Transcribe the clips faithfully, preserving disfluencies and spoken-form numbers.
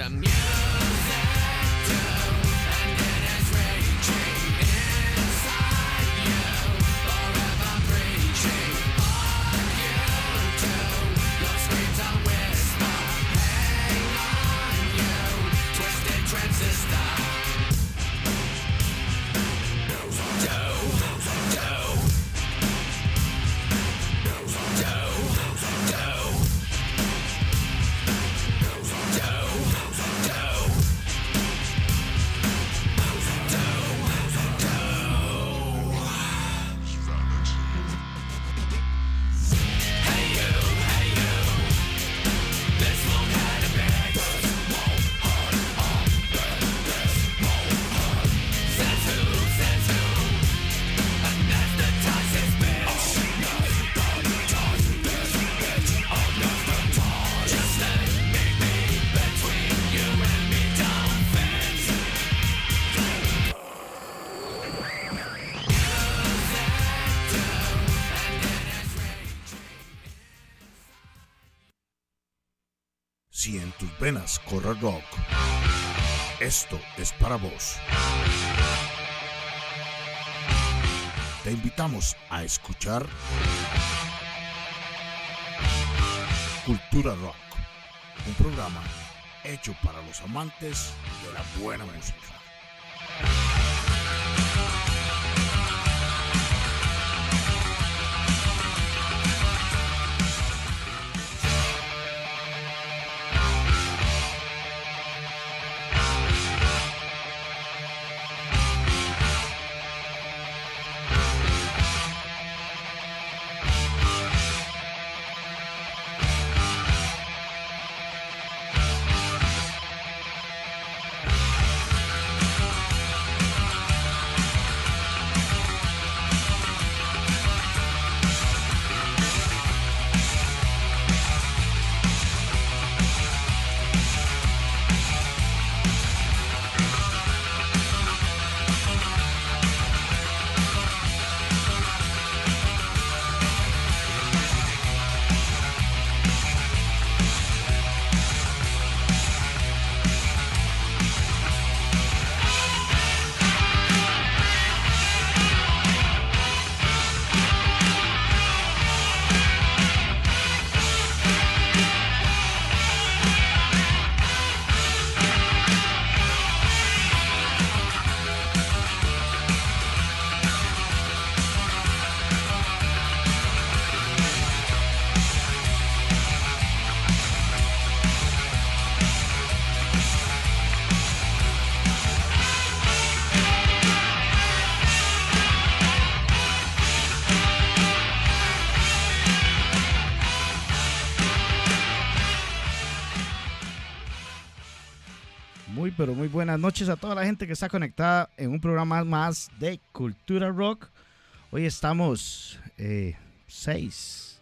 Si en tus venas corre rock, esto es para vos. Te invitamos a escuchar Cultura Rock, un programa hecho para los amantes de la buena música. Pero muy buenas noches a toda la gente que está conectada en un programa más de Cultura Rock. Hoy estamos eh, seis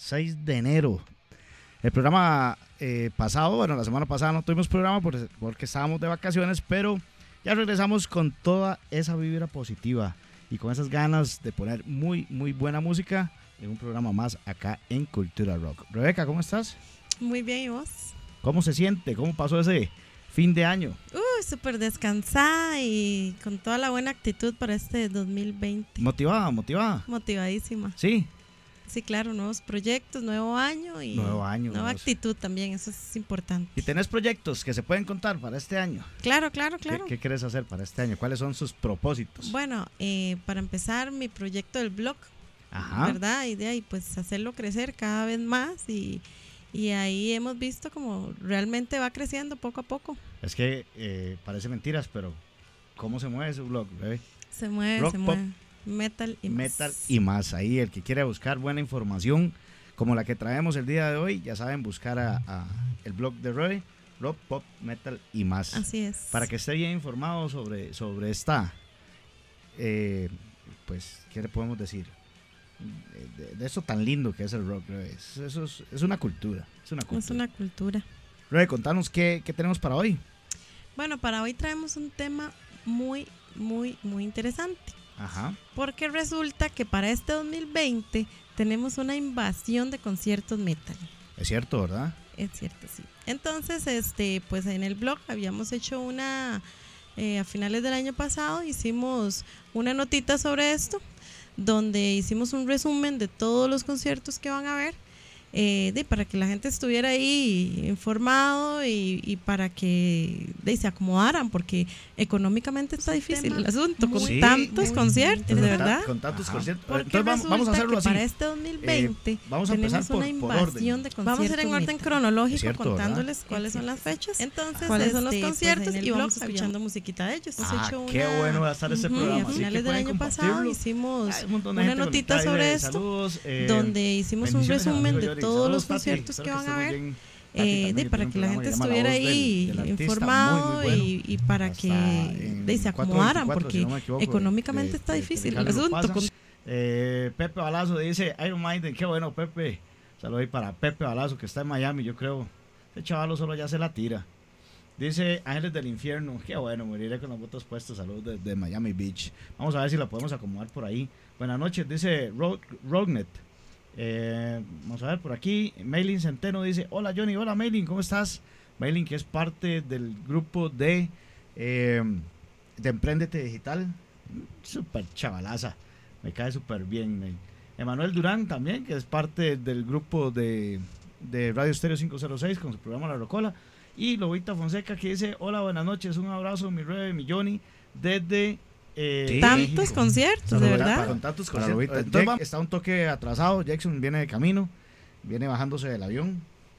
de enero. El programa eh, pasado, bueno, la semana pasada no tuvimos programa por, porque estábamos de vacaciones, pero ya regresamos con toda esa vibra positiva y con esas ganas de poner muy, muy buena música en un programa más acá en Cultura Rock. Rebeca, ¿cómo estás? Muy bien, ¿y vos? ¿Cómo se siente? ¿Cómo pasó ese fin de año? Uh, súper descansada y con toda la buena actitud para este dos mil veinte. ¿Motivada? ¿Motivada? Motivadísima. Sí. Sí, claro, nuevos proyectos, nuevo año y nuevo año, nueva nuevos. actitud también, eso es importante. ¿Y tenés proyectos que se pueden contar para este año? Claro, claro, claro. ¿Qué, qué querés hacer para este año? ¿Cuáles son sus propósitos? Bueno, eh, para empezar, mi proyecto del blog, Ajá. ¿verdad? Y de ahí, pues, hacerlo crecer cada vez más y... Y ahí hemos visto como realmente va creciendo poco a poco. Es que eh, parece mentiras, pero ¿cómo se mueve su blog, bebé? Se mueve, Rock, se pop, mueve. Metal y metal más. y más. Ahí el que quiera buscar buena información como la que traemos el día de hoy, ya saben, buscar a, a el blog de Roy, rock, pop, metal y más. Así es. Para que esté bien informado sobre, sobre esta, eh, pues, ¿qué le podemos decir? De, de eso tan lindo que es el rock, es, eso es, es una cultura, es una cultura. Es una cultura. Rebe, contanos qué, qué tenemos para hoy. Bueno, para hoy traemos un tema muy, muy, muy interesante. Ajá. Porque resulta que para este dos mil veinte tenemos una invasión de conciertos metal. Es cierto, ¿verdad? Es cierto, sí. Entonces, este, pues en el blog habíamos hecho una, eh, a finales del año pasado, hicimos una notita sobre esto, donde hicimos un resumen de todos los conciertos que van a haber, eh, de, para que la gente estuviera ahí informado y, y para que de, se acomodaran, porque económicamente está difícil el asunto, con Sí, tantos muy, conciertos, con de ta- verdad. Con tantos Ajá. conciertos. Porque Entonces vamos, vamos a resulta hacerlo que así. para este dos mil veinte Eh, vamos a empezar tenemos por- una por invasión orden. de conciertos. Vamos a ir en orden Es cronológico cierto, contándoles ¿verdad? cuáles son las fechas, Entonces, cuáles son los este, pues, conciertos en el y vamos blog escuchando habíamos- musiquita de ellos. hemos Ah, hecho qué una- bueno va a estar ese Ujú, programa. y a así que finales del pueden año pasado compartirlo. hicimos Hay un montón de una gente notita conectada sobre ahí. esto, Saludos, eh, donde hicimos un bendiciones al resumen amigo de Yori. todos Saludos, los Tati. conciertos Espero que van a estés muy haber, bien. Tati eh, también de, tiene para un que la programa gente que se llama estuviera La Voz ahí del- del Artista, informado muy, muy bueno. y, y para Hasta que en de, se cuatro acomodaran, veinticuatro, porque si no me equivoco, económicamente de- está de difícil el Telecable lo asunto. pasa. con- Eh, Pepe Balazo dice Iron Maiden, qué bueno Pepe. Saludos ahí para Pepe Balazo que está en Miami, yo creo. Ese chaval solo ya se la tira. Dice Ángeles del Infierno, qué bueno, moriré con los botas puestos. Saludos desde de Miami Beach. Vamos a ver si la podemos acomodar por ahí. Buenas noches, dice Ro- Rognet. Eh, vamos a ver por aquí. Maylin Centeno dice: Hola Johnny, hola Maylin, ¿cómo estás? Maylin, que es parte del grupo de, eh, de Emprendete Digital. Súper chavalaza, me cae súper bien. Maylin. Emanuel Durán también, que es parte del grupo de, de Radio Estéreo quinientos seis con su programa La Rocola. Y Lobita Fonseca que dice: Hola, buenas noches, un abrazo, mi Rebe, mi Johnny, desde eh, Sí. Tantos México. conciertos, de Saludos, verdad. Con tantos Para conciertos. Lobita. Entonces, Jack- vamos- está un toque atrasado. Jackson viene de camino, viene bajándose del avión.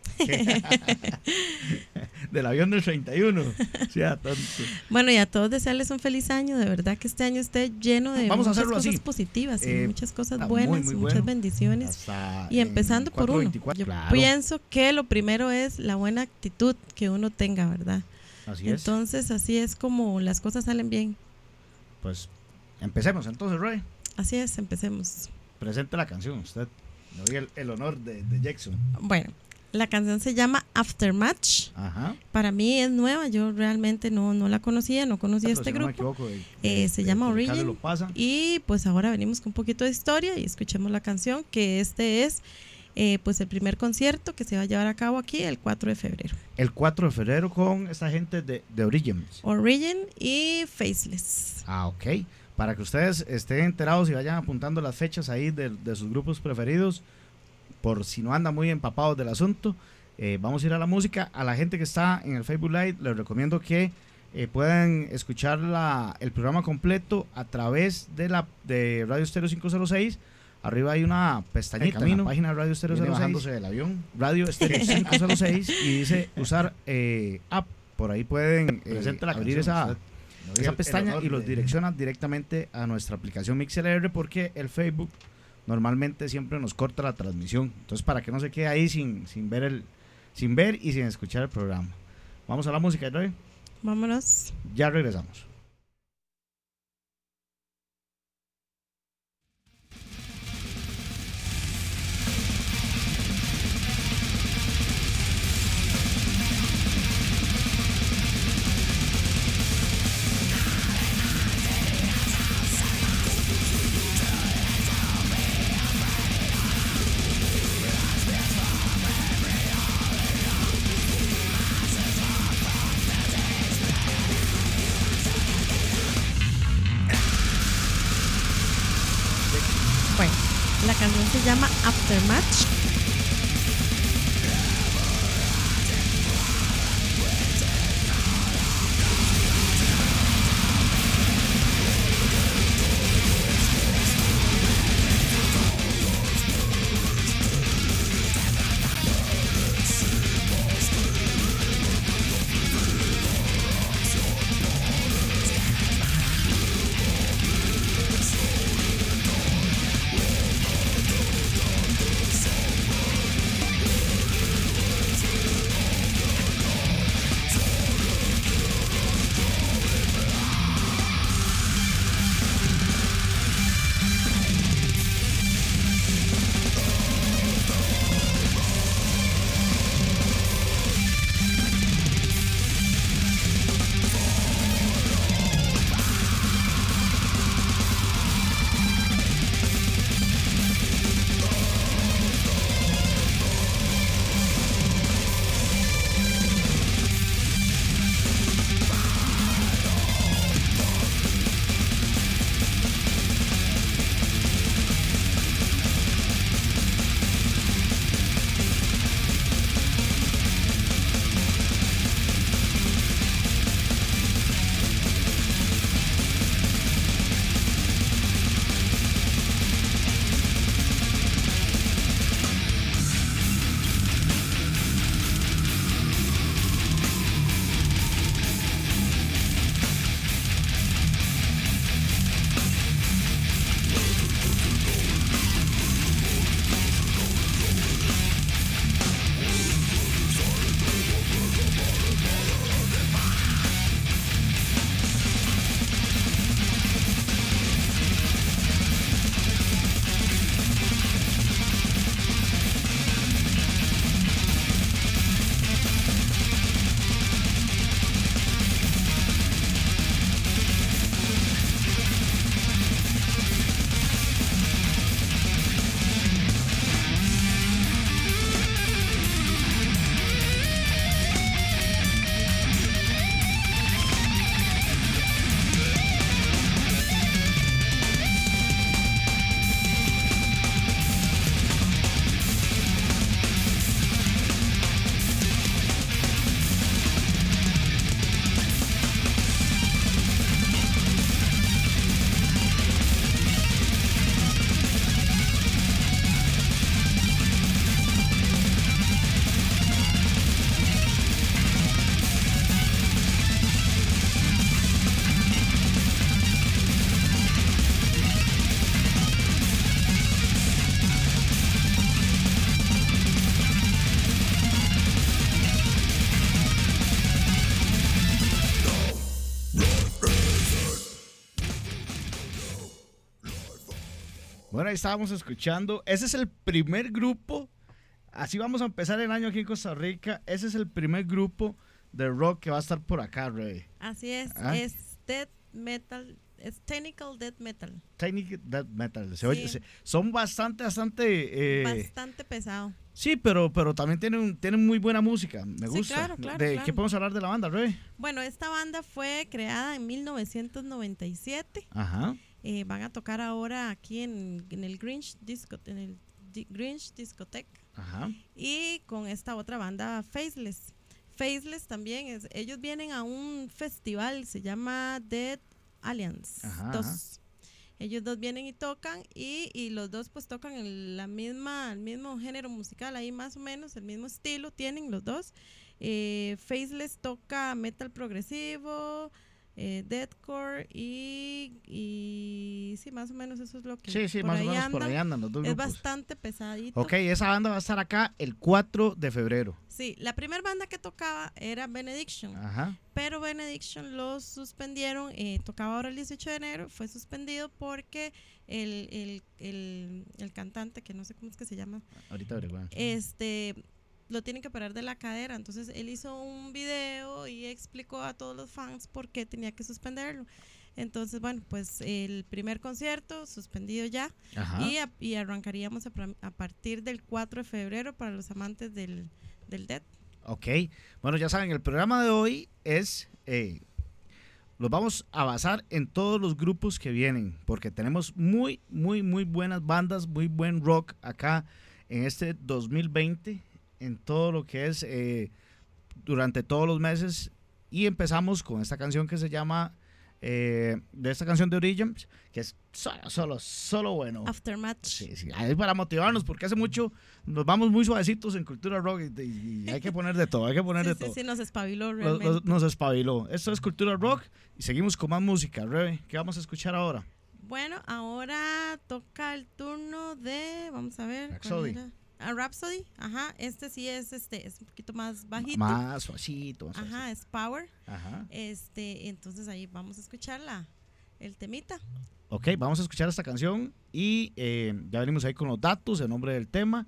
Del avión del treinta y uno. O sea, tanto. Bueno, y a todos desearles un feliz año, de verdad que este año esté lleno de Vamos a muchas hacerlo cosas así. positivas y Eh, muchas cosas está buenas, muy, muy muchas bueno. bendiciones. Hasta Y en empezando por cuatro uno. veinticuatro. Yo Claro, pienso que lo primero es la buena actitud que uno tenga, ¿verdad? así es. Entonces, así es como las cosas salen bien. Pues empecemos entonces, Roy. Así es, empecemos. Presente la canción, usted. Le doy el, el honor de, de Jackson. Bueno, la canción se llama Aftermatch. Ajá. Para mí es nueva, yo realmente no, no la conocía, no conocía Pero este si no me grupo. equivoco, de- Eh, de- se de llama Telecable Origin. Lo pasa. Y pues ahora venimos con un poquito de historia y escuchemos la canción, que este es eh, pues el primer concierto que se va a llevar a cabo aquí el cuatro de febrero. El cuatro de febrero con esta gente de, de Origins. Origin y Faceless. Ah, ok. Para que ustedes estén enterados y vayan apuntando las fechas ahí de, de sus grupos preferidos, por si no andan muy empapados del asunto. Eh, vamos a ir a la música. A la gente que está en el Facebook Live, les recomiendo que eh, puedan escuchar la, el programa completo a través de la de Radio Estéreo quinientos seis. Arriba hay una pestañita en la página de Radio Estéreo Viene bajándose del avión. Radio Estéreo quinientos seis y dice usar eh, app. Por ahí pueden eh, Presente la abrir canción, esa, usted. esa El- pestaña el honor y los de- direcciona directamente a nuestra aplicación MixLR, porque el Facebook normalmente siempre nos corta la transmisión. Entonces, para que no se quede ahí sin, sin ver el sin ver y sin escuchar el programa. Vamos a la música, Roy. Vámonos. Ya regresamos. Bueno, la canción se llama Aftermatch. Bueno, ahí estábamos escuchando. Ese es el primer grupo. Así vamos a empezar el año aquí en Costa Rica. Ese es el primer grupo de rock que va a estar por acá, Rey. Así es, ¿Ah? es death metal, es technical death metal. Technical death metal. Se Sí. oye, se- son bastante, bastante... eh, Bastante pesado. sí, pero, pero también tienen, tienen muy buena música. Me Sí, gusta. claro, claro, ¿De claro. qué podemos hablar de la banda, Rey? Bueno, esta banda fue creada en mil novecientos noventa y siete. Ajá. Eh, van a tocar ahora aquí en, en el Grinch Disco, en el Di- Grinch Discotheque. Ajá. Y con esta otra banda, Faceless. Faceless también, es, ellos vienen a un festival, se llama Dead Alliance Ajá, dos. ajá. Ellos dos vienen y tocan y, y los dos pues tocan el, la misma, el mismo género musical, ahí más o menos, el mismo estilo tienen los dos. Eh, Faceless toca metal progresivo, eh, deathcore y, y sí, más o menos eso es lo que Sí, sí, por más o ahí menos por andan. ahí andan los dos Es grupos. bastante pesadito. Ok, esa banda va a estar acá el cuatro de febrero. Sí, la primera banda que tocaba era Benediction, Ajá. pero Benediction lo suspendieron, eh, tocaba ahora el dieciocho de enero, fue suspendido porque el, el, el, el cantante, que no sé cómo es que se llama, Ahorita averiguamos. este lo tienen que operar de la cadera, entonces él hizo un video y explicó a todos los fans por qué tenía que suspenderlo. Entonces, bueno, pues el primer concierto suspendido ya. Ajá. Y, a- y arrancaríamos a, pra- a partir del cuatro de febrero para los amantes del, del death. Ok, bueno, ya saben, el programa de hoy es, eh, los vamos a basar en todos los grupos que vienen, porque tenemos muy, muy, muy buenas bandas, muy buen rock acá en este dos mil veinte, en todo lo que es eh, durante todos los meses. Y empezamos con esta canción que se llama, eh, de esta canción de Origins, que es solo, solo, solo bueno. Aftermath. Sí, sí, ahí para motivarnos, porque hace mucho nos vamos muy suavecitos en cultura rock y, y- y hay que poner de todo, hay que poner Sí, de sí, todo. sí, nos espabiló Nos- realmente. nos, nos espabiló. Esto es cultura rock y seguimos con más música. Rebe, ¿qué vamos a escuchar ahora? Bueno, ahora toca el turno de, vamos a ver. ¿cuál Rhapsody. era? Ah, Rhapsody, ajá, este sí es, este, es un poquito más bajito. Más suavecito. más Ajá, es power. suavecito. Ajá. Este, entonces ahí vamos a escuchar la, el temita. Ok, vamos a escuchar esta canción y eh, ya venimos ahí con los datos, el nombre del tema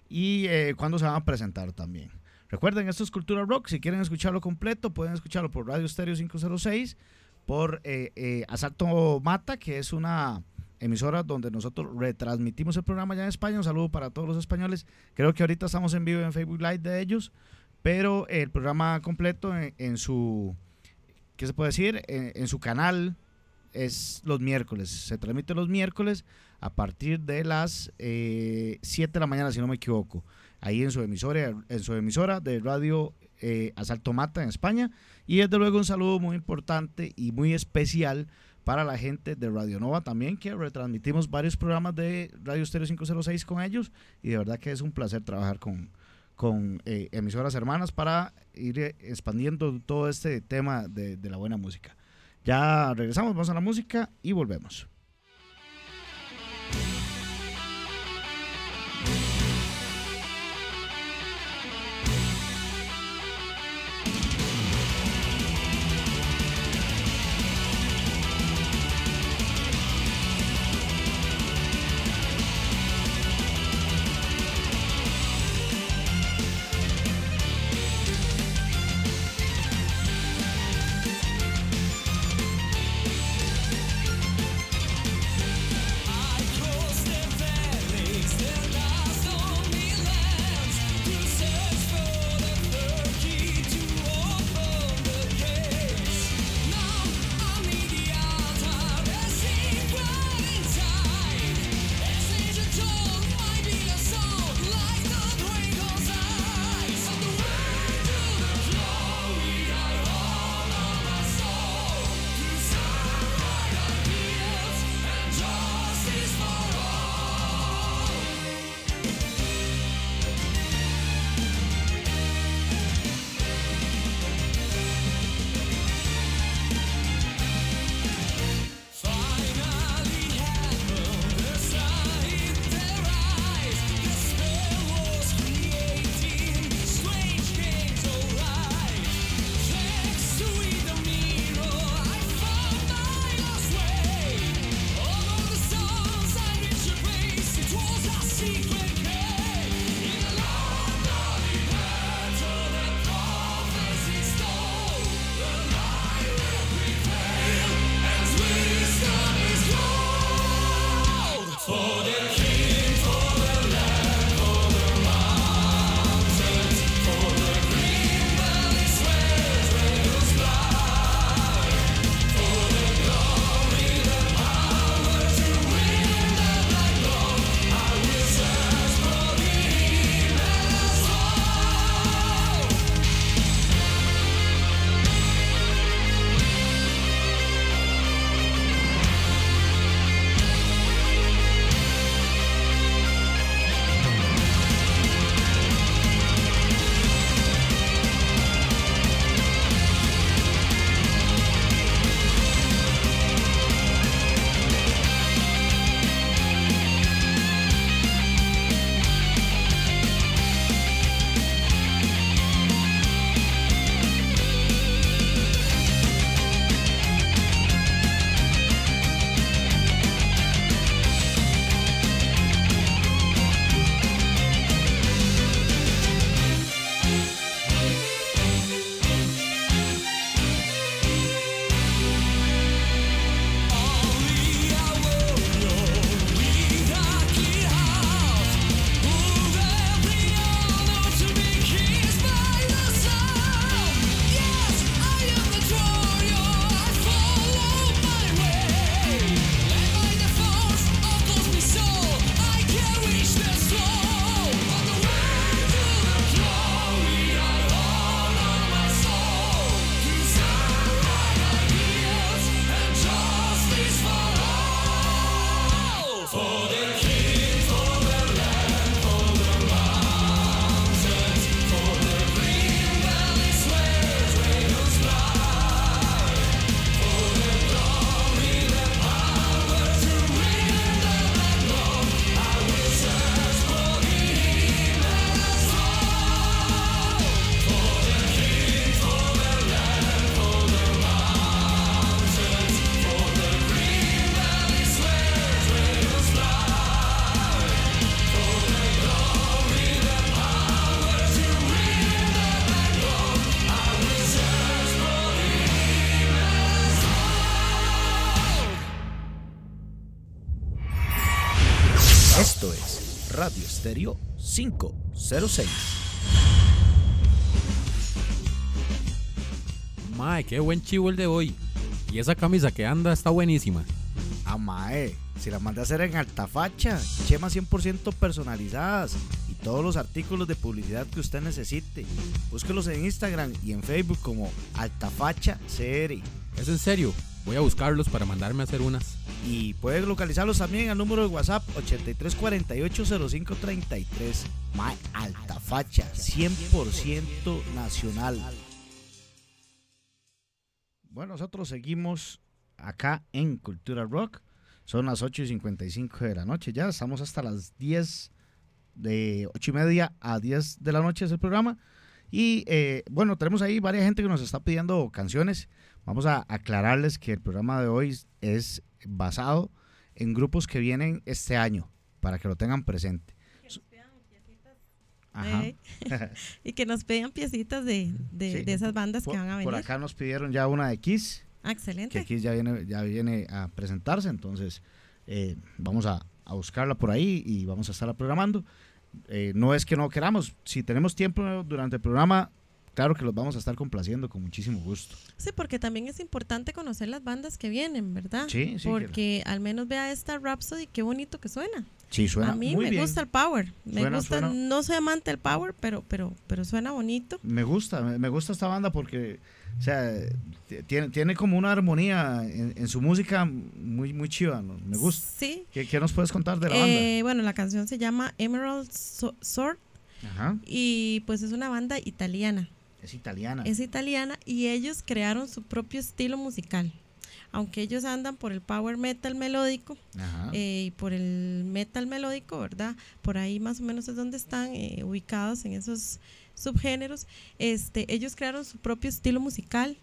y eh, cuándo se van a presentar también. Recuerden, esto es Cultura Rock. Si quieren escucharlo completo, pueden escucharlo por Radio Estéreo cinco cero seis, por eh, eh, Asalto Mata, que es una emisora donde nosotros retransmitimos el programa ya en España. Un saludo para todos los españoles. Creo que ahorita estamos en vivo en Facebook Live de ellos, pero el programa completo en, en su, ¿qué se puede decir? En, en su canal es los miércoles. Se transmite los miércoles a partir de las eh, siete de la mañana, si no me equivoco. Ahí en su emisora, en su emisora de radio eh, Asalto Mata en España. Y desde luego un saludo muy importante y muy especial para la gente de Radio Nova también, que retransmitimos varios programas de Radio Estéreo cinco cero seis con ellos, y de verdad que es un placer trabajar con, con eh, emisoras hermanas para ir eh, expandiendo todo este tema de, de la buena música. Ya regresamos, vamos a la música y volvemos. Radio Estéreo quinientos seis. Mae, qué buen chivo el de hoy. Y esa camisa que anda está buenísima. Ah, mae, si la mandé a hacer en Altafacha, chemas cien por ciento personalizadas y todos los artículos de publicidad que usted necesite. Búsquelos en Instagram y en Facebook como Altafacha C R. Es en serio, voy a buscarlos para mandarme a hacer unas. Y puede localizarlos también al número de WhatsApp ochenta y tres cuarenta y ocho cero cinco treinta y tres. Mae, Altafacha, cien por ciento nacional. Bueno, nosotros seguimos acá en Cultura Rock. Son las ocho y cincuenta y cinco de la noche ya. Estamos hasta las diez, de ocho y media a diez de la noche es el programa. Y eh, bueno, tenemos ahí varias gente que nos está pidiendo canciones. Vamos a aclararles que el programa de hoy es basado en grupos que vienen este año, para que lo tengan presente. Ajá. Eh, y que nos pidan piecitas de, de, sí, de esas bandas por, que van a venir. Por acá nos pidieron ya una de Kiss. Ah, excelente. Que Kiss ya viene, ya viene a presentarse, entonces eh, vamos a, a buscarla por ahí y vamos a estarla programando. Eh, no es que no queramos, si tenemos tiempo durante el programa, claro que los vamos a estar complaciendo con muchísimo gusto. Sí, porque también es importante conocer las bandas que vienen, ¿verdad? Sí, sí. Porque al menos vea esta Rhapsody, qué bonito que suena. Sí, suena a mí muy me bien. gusta el power, me Suena, gusta, suena. no soy amante del power, pero pero pero suena bonito. Me gusta, me, me gusta esta banda porque, o sea, tiene, tiene como una armonía en, en su música muy muy chiva, ¿no? Me gusta. Sí. ¿Qué, ¿Qué nos puedes contar de la eh, banda? Bueno, la canción se llama Emerald So- Sword. Ajá. Y pues es una banda italiana. Es italiana. Es italiana y ellos crearon su propio estilo musical. Aunque ellos andan por el power metal melódico eh, y por el metal melódico, ¿verdad? Por ahí más o menos es donde están eh, ubicados en esos subgéneros. Este, ellos crearon su propio estilo musical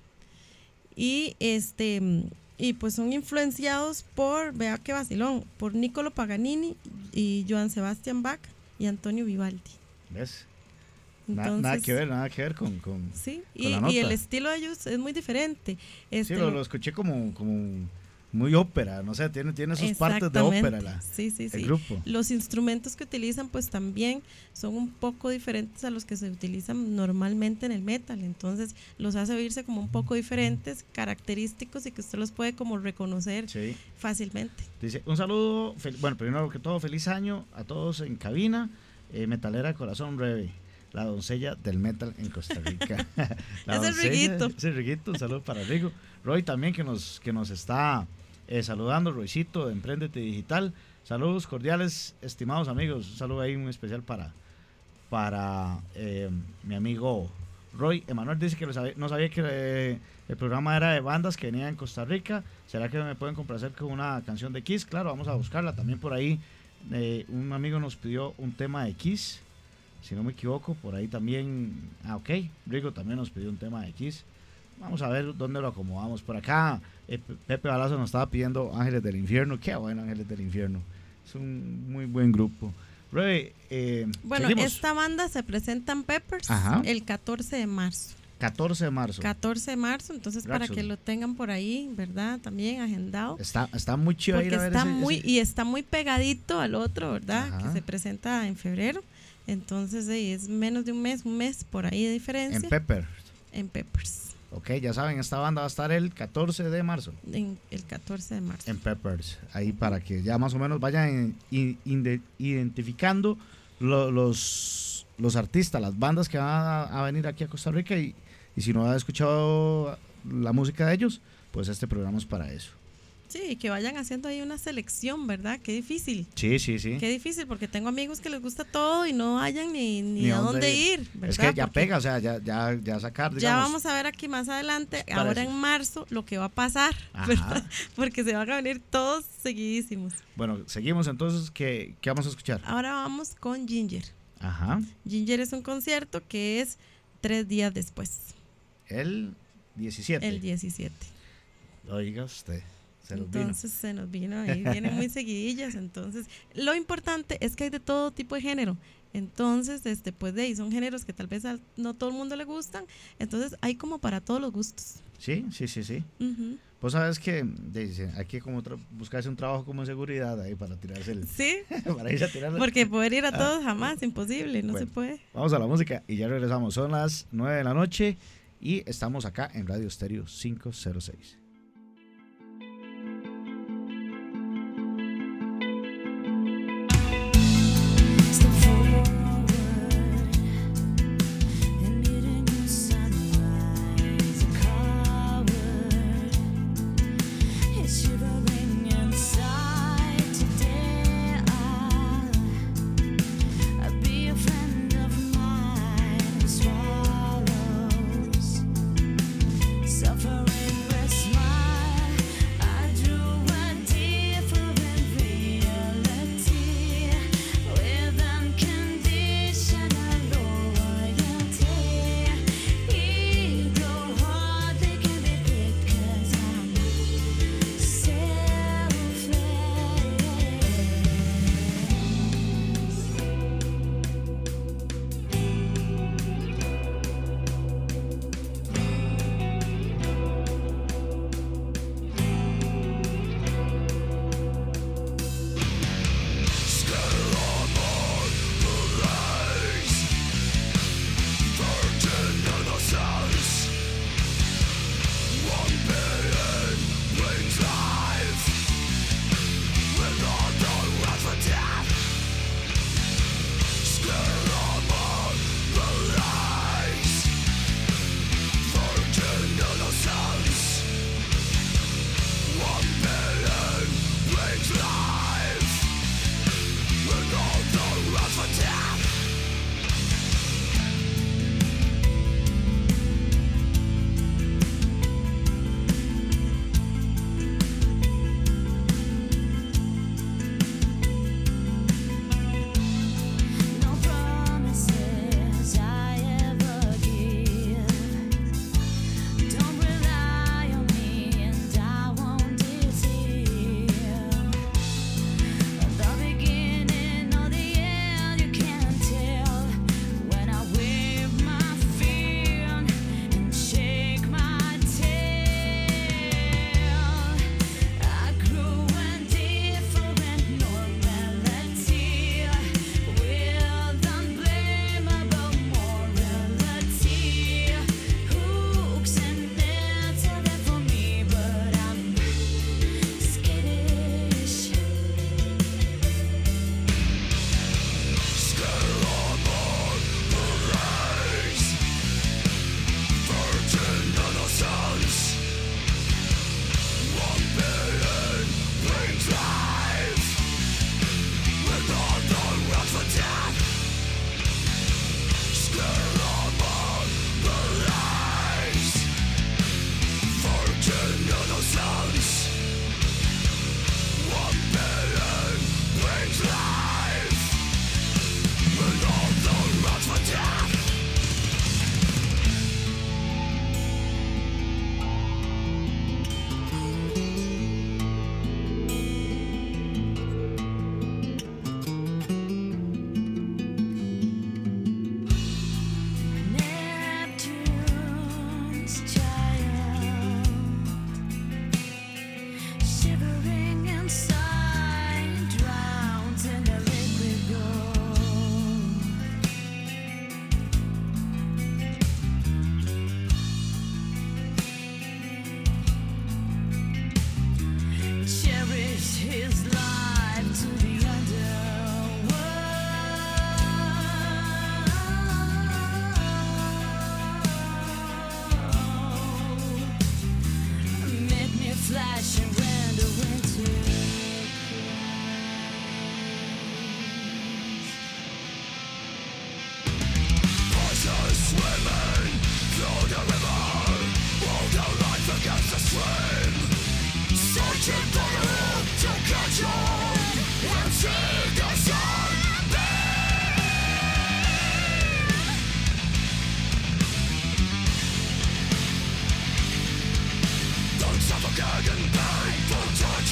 y este y pues son influenciados por, vea qué vacilón, por Niccolo Paganini y Johann Sebastian Bach y Antonio Vivaldi. ¿Ves? Entonces, nada que ver, nada que ver con, con, sí, con y, la nota. y el estilo de ellos es muy diferente. Este, sí, lo, lo escuché como, como muy ópera, no sé, tiene, tiene sus partes de ópera la, sí, sí, sí. el grupo. Los instrumentos que utilizan pues también son un poco diferentes a los que se utilizan normalmente en el metal, entonces los hace oírse como un poco diferentes, característicos y que usted los puede como reconocer sí. fácilmente. Dice, un saludo, bueno, primero que todo, feliz año a todos en cabina, eh, metalera corazón Rebe. La doncella del metal en Costa Rica. La es el Riguito. Es el Riguito, un saludo para Rigo. Roy también que nos, que nos está eh, saludando, Roycito de Emprendete Digital. Saludos cordiales, estimados amigos. Un saludo ahí muy especial para, para eh, mi amigo Roy. Emanuel dice que no sabía, no sabía que eh, el programa era de bandas que venían en Costa Rica. ¿Será que me pueden complacer con una canción de Kiss? Claro, vamos a buscarla. También por ahí eh, un amigo nos pidió un tema de Kiss. Si no me equivoco, por ahí también, ah, ok, Rigo también nos pidió un tema de Kiss. Vamos a ver dónde lo acomodamos. Por acá, eh, Pepe Balazo nos estaba pidiendo Ángeles del Infierno. Qué bueno, Ángeles del Infierno. Es un muy buen grupo. Rebe, eh, bueno, seguimos. Esta banda se presenta en Peppers Ajá. el catorce de marzo. catorce de marzo. catorce de marzo, entonces Rhapsody. Para que lo tengan por ahí, ¿verdad? También agendado. Está, está muy chido Porque ir a ver está ese, muy, ese... y está muy pegadito al otro, ¿verdad? Ajá. Que se presenta en febrero. Entonces eh, es menos de un mes, un mes por ahí de diferencia. En Pepper. En Peppers. Ok, ya saben, esta banda va a estar el catorce de marzo. En el catorce de marzo. En Peppers. Ahí para que ya más o menos vayan in, in, identificando lo, los, los artistas, las bandas que van a, a venir aquí a Costa Rica. Y, y si no ha escuchado la música de ellos, pues este programa es para eso. Sí, que vayan haciendo ahí una selección, ¿verdad? Qué difícil. Sí, sí, sí. Qué difícil, porque tengo amigos que les gusta todo y no hayan ni, ni, Ni a dónde dónde ir. ir, ¿verdad? Es que ya Porque pega, o sea, ya, ya, ya sacar, digamos. ya vamos a ver aquí más adelante, ahora en marzo, lo que va a pasar, ¿verdad? Porque se van a venir todos seguidísimos. Bueno, seguimos entonces, ¿qué, qué vamos a escuchar? Ahora vamos con Ginger. Ajá. Ginger es un concierto que es tres días después. El diecisiete. El diecisiete. Oiga usted. Se entonces vino. Se nos vino ahí, vienen muy seguidillas. Entonces, lo importante es que hay de todo tipo de género. Entonces, este, pues de ahí son géneros que tal vez a no todo el mundo le gustan. Entonces, hay como para todos los gustos. Sí, sí, sí, sí. Uh-huh. Vos sabes que dice, hay que como tra- buscarse un trabajo como en seguridad ahí para tirarse el... Sí, para irse a tirar. porque poder ir a todos jamás, imposible, no Bueno, se puede. Vamos a la música y ya regresamos. Son las nueve de la noche y estamos acá en Radio Estéreo quinientos seis.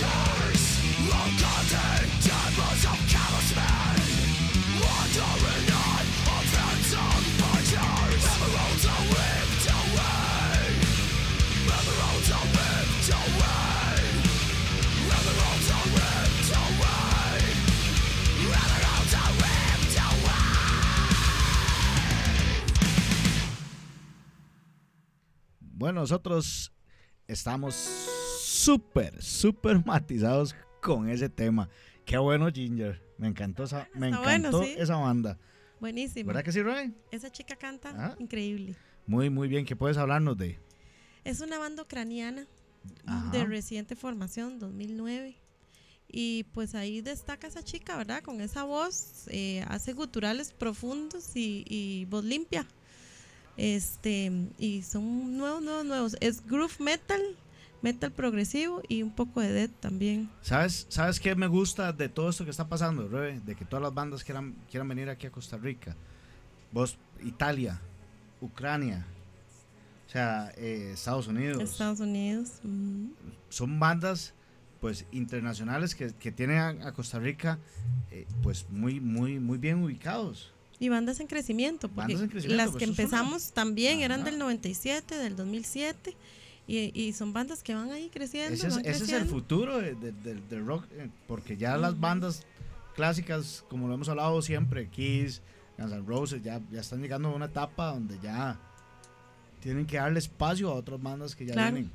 Wondering Bueno, nosotros estamos súper, súper matizados con ese tema. Qué bueno, Ginger. Me encantó esa, me Está encantó bueno, sí. esa banda. Buenísimo. ¿Verdad que sí, Roy? Esa chica canta Ah. increíble. Muy, muy bien. ¿Qué puedes hablarnos de? Es una banda ucraniana Ajá. de reciente formación, dos mil nueve. Y pues ahí destaca esa chica, ¿verdad? Con esa voz, eh, hace guturales profundos y, y voz limpia. Este, y son nuevos, nuevos, nuevos. Es groove metal, metal progresivo y un poco de death también. ¿Sabes, ¿Sabes qué me gusta de todo esto que está pasando, Roy? De que todas las bandas quieran, quieran venir aquí a Costa Rica. Vos, Italia, Ucrania, o sea, eh, Estados Unidos. Estados Unidos. Mm. Son bandas pues internacionales que, que tienen a, a Costa Rica eh, pues muy muy muy bien ubicados. Y bandas en crecimiento, porque Bandas en crecimiento, las pues que eso es empezamos una- también Ajá. eran del noventa y siete, del dos mil siete, y, y son bandas que van ahí creciendo. Ese es, van ese es el creciendo. futuro de- de- de- del rock, eh, porque ya las Ujú. bandas clásicas, como lo hemos hablado siempre, Kiss, Guns N' Roses, ya, ya están llegando a una etapa donde ya tienen que darle espacio a otras bandas que ya Claro. vienen.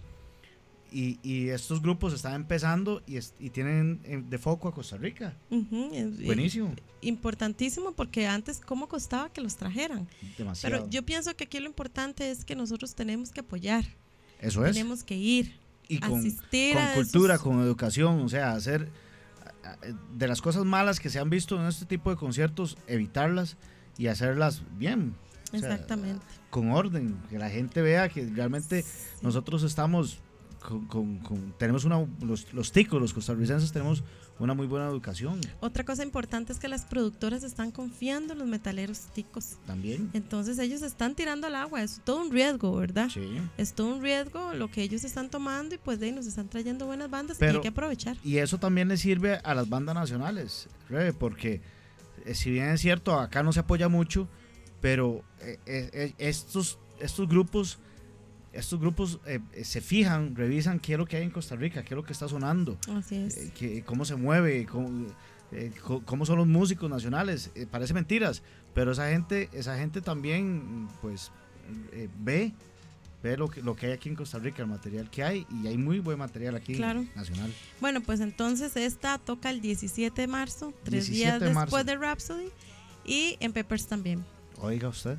Y, y estos grupos están empezando y, es- y tienen eh, de foco a Costa Rica. Ujú, es- y- Buenísimo. Importantísimo, porque antes cómo costaba que los trajeran. Demasiado. Pero yo pienso que aquí lo importante es que nosotros tenemos que apoyar, Eso es. tenemos que ir, Y con, asistir con a cultura, esos- con educación, o sea, hacer a- a- de las cosas malas que se han visto en este tipo de conciertos, evitarlas y hacerlas bien, o sea, Exactamente. con orden, que la gente vea que realmente Sí. nosotros estamos con, con- con- tenemos una, los, los ticos, los costarricenses tenemos una muy buena educación Otra cosa importante es que las productoras están confiando en los metaleros ticos. también. Entonces ellos están tirando al agua, es todo un riesgo, ¿verdad? Sí. Es todo un riesgo lo que ellos están tomando y pues de ahí nos están trayendo buenas bandas y Pero- hay que aprovechar. Y eso también le sirve a las bandas nacionales, Rebe, porque eh, si bien es cierto, acá no se apoya mucho, pero eh, eh, eh, estos, estos grupos, estos grupos eh, eh, se fijan, revisan qué es lo que hay en Costa Rica, qué es lo que está sonando, Así es. eh, qué- cómo se mueve, cómo, eh, co- cómo son los músicos nacionales. Eh, parece mentiras, pero esa gente, esa gente también, pues, eh, ve, ve lo que, lo que hay aquí en Costa Rica, el material que hay, y hay muy buen material aquí Claro. nacional. Bueno, pues entonces esta toca el diecisiete de marzo, tres días diecisiete de marzo. después de Rhapsody, y en Peppers también, Oiga usted,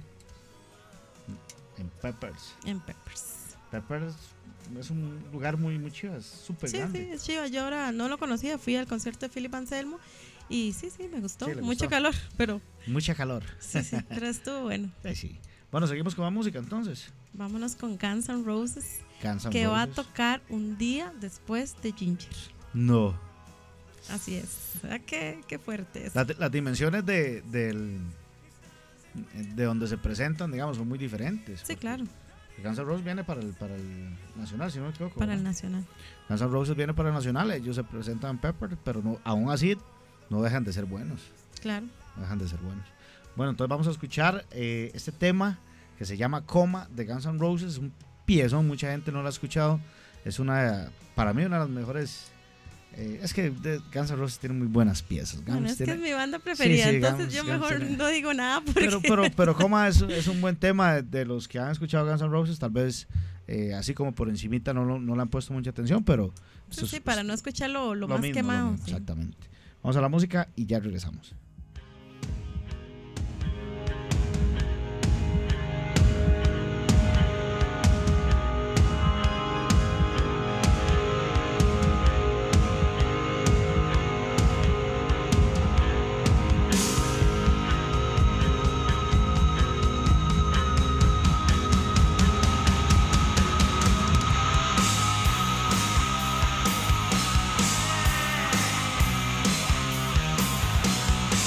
en Peppers. en Peppers. Peppers es un lugar muy, muy chido, es súper Sí, grande. sí, es chiva. Yo ahora no lo conocía, fui al concierto de Philip Anselmo y sí, sí, me gustó. Sí, le Mucho gustó. calor, pero Mucha calor. sí, sí, pero estuvo bueno. Eh, sí. Bueno, seguimos con la música entonces. Vámonos con Guns N' Roses, Guns N' que va a Roses. tocar un día después de Ginger. No. Así es. ¿Verdad? Qué, qué fuerte es. Las, las dimensiones de, del, de donde se presentan, digamos, son muy diferentes. Sí, porque claro, Guns N' Roses viene para el, para el Nacional, si no me equivoco. para el ¿verdad? Nacional. Guns N' Roses viene para el Nacional, ellos se presentan en Pepper, pero no, aún así no dejan de ser buenos. Claro. No dejan de ser buenos. Bueno, entonces vamos a escuchar eh, este tema que se llama Coma de Guns N' Roses. Es un piezón, mucha gente no lo ha escuchado. Es una, para mí, una de las mejores. eh, es que de- Guns N' Roses tiene muy buenas piezas. Guns Bueno, es tiene- que es mi banda preferida, Sí, sí, entonces Guns- yo Guns mejor tiene- no digo nada porque pero, pero, pero Coma es, es un buen tema de, de los que han escuchado Guns N' Roses. Tal vez, eh, así como por encimita, no, lo- no le han puesto mucha atención, pero. sí, esto sí, es- para no escuchar lo, lo más mismo, lo quemado. mismo, sí. Exactamente. Vamos a la música y ya regresamos. Coma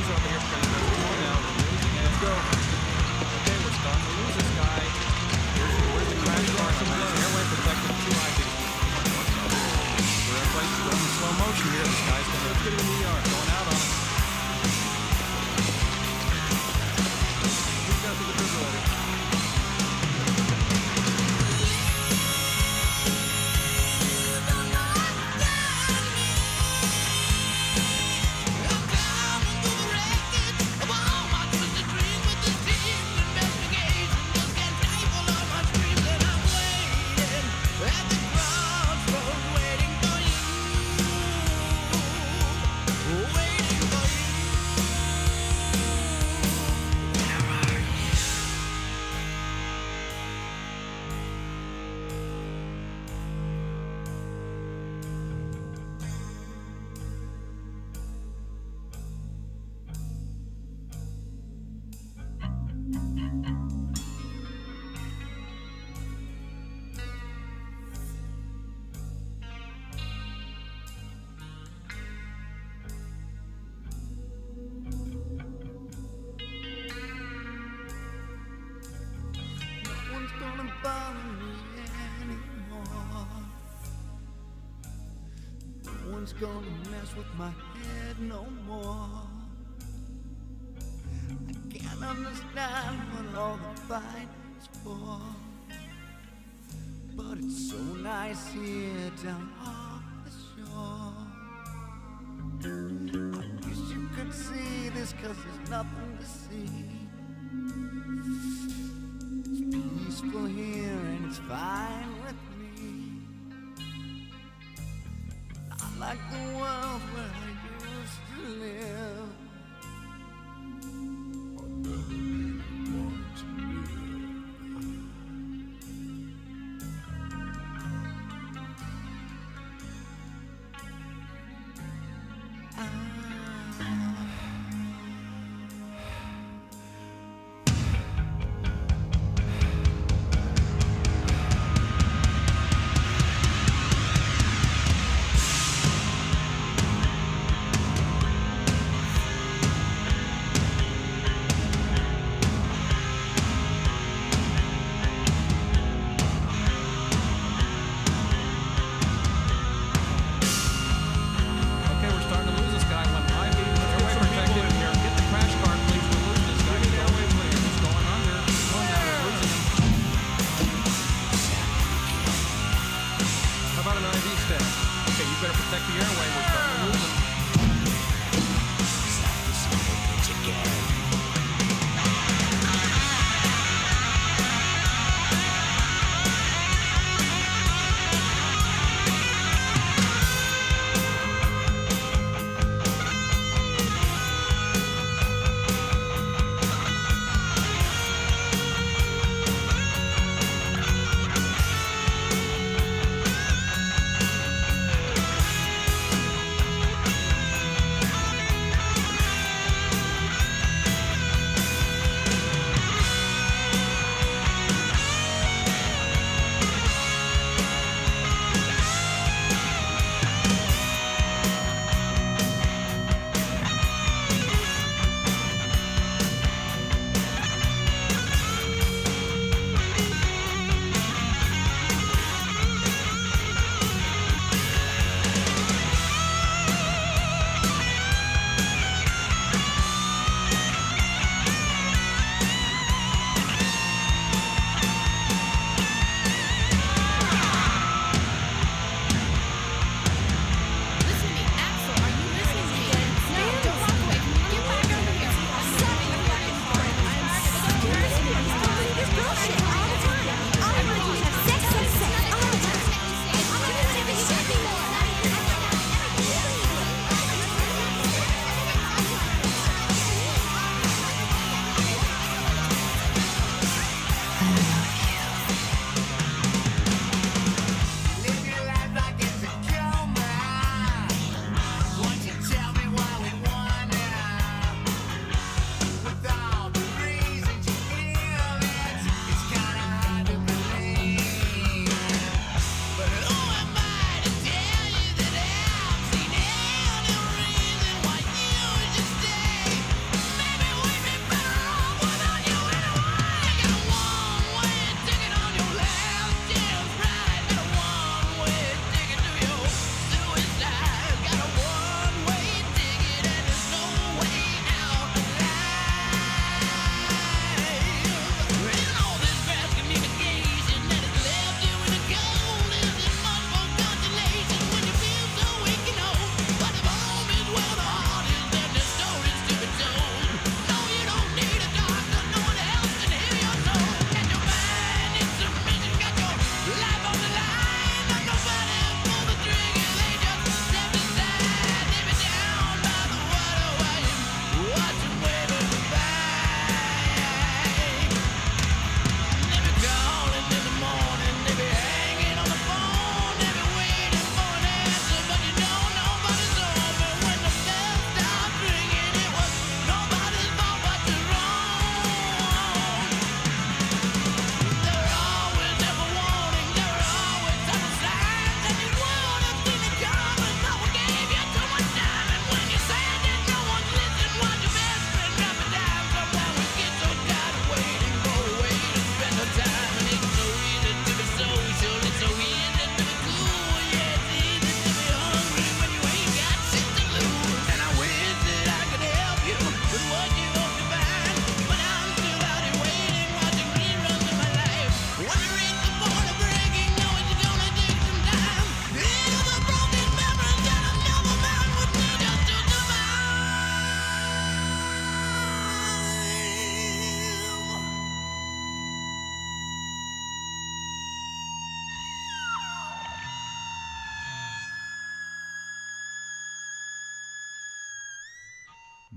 over here because come on now. Let's go. Okay, we're starting to lose this guy. Here's where's the crash car? Airway protected two I D. We're in place going in slow motion here. This guy's going to get in the E R. Going out on him. He's got the defibrillator. Gonna mess with my head no more. I can't understand what all the fight is for, but it's so nice here down off the shore. I wish you could see this, cause there's nothing to see. It's peaceful here and it's fine with me. Like the world where I used to live. I never want to live. Ah.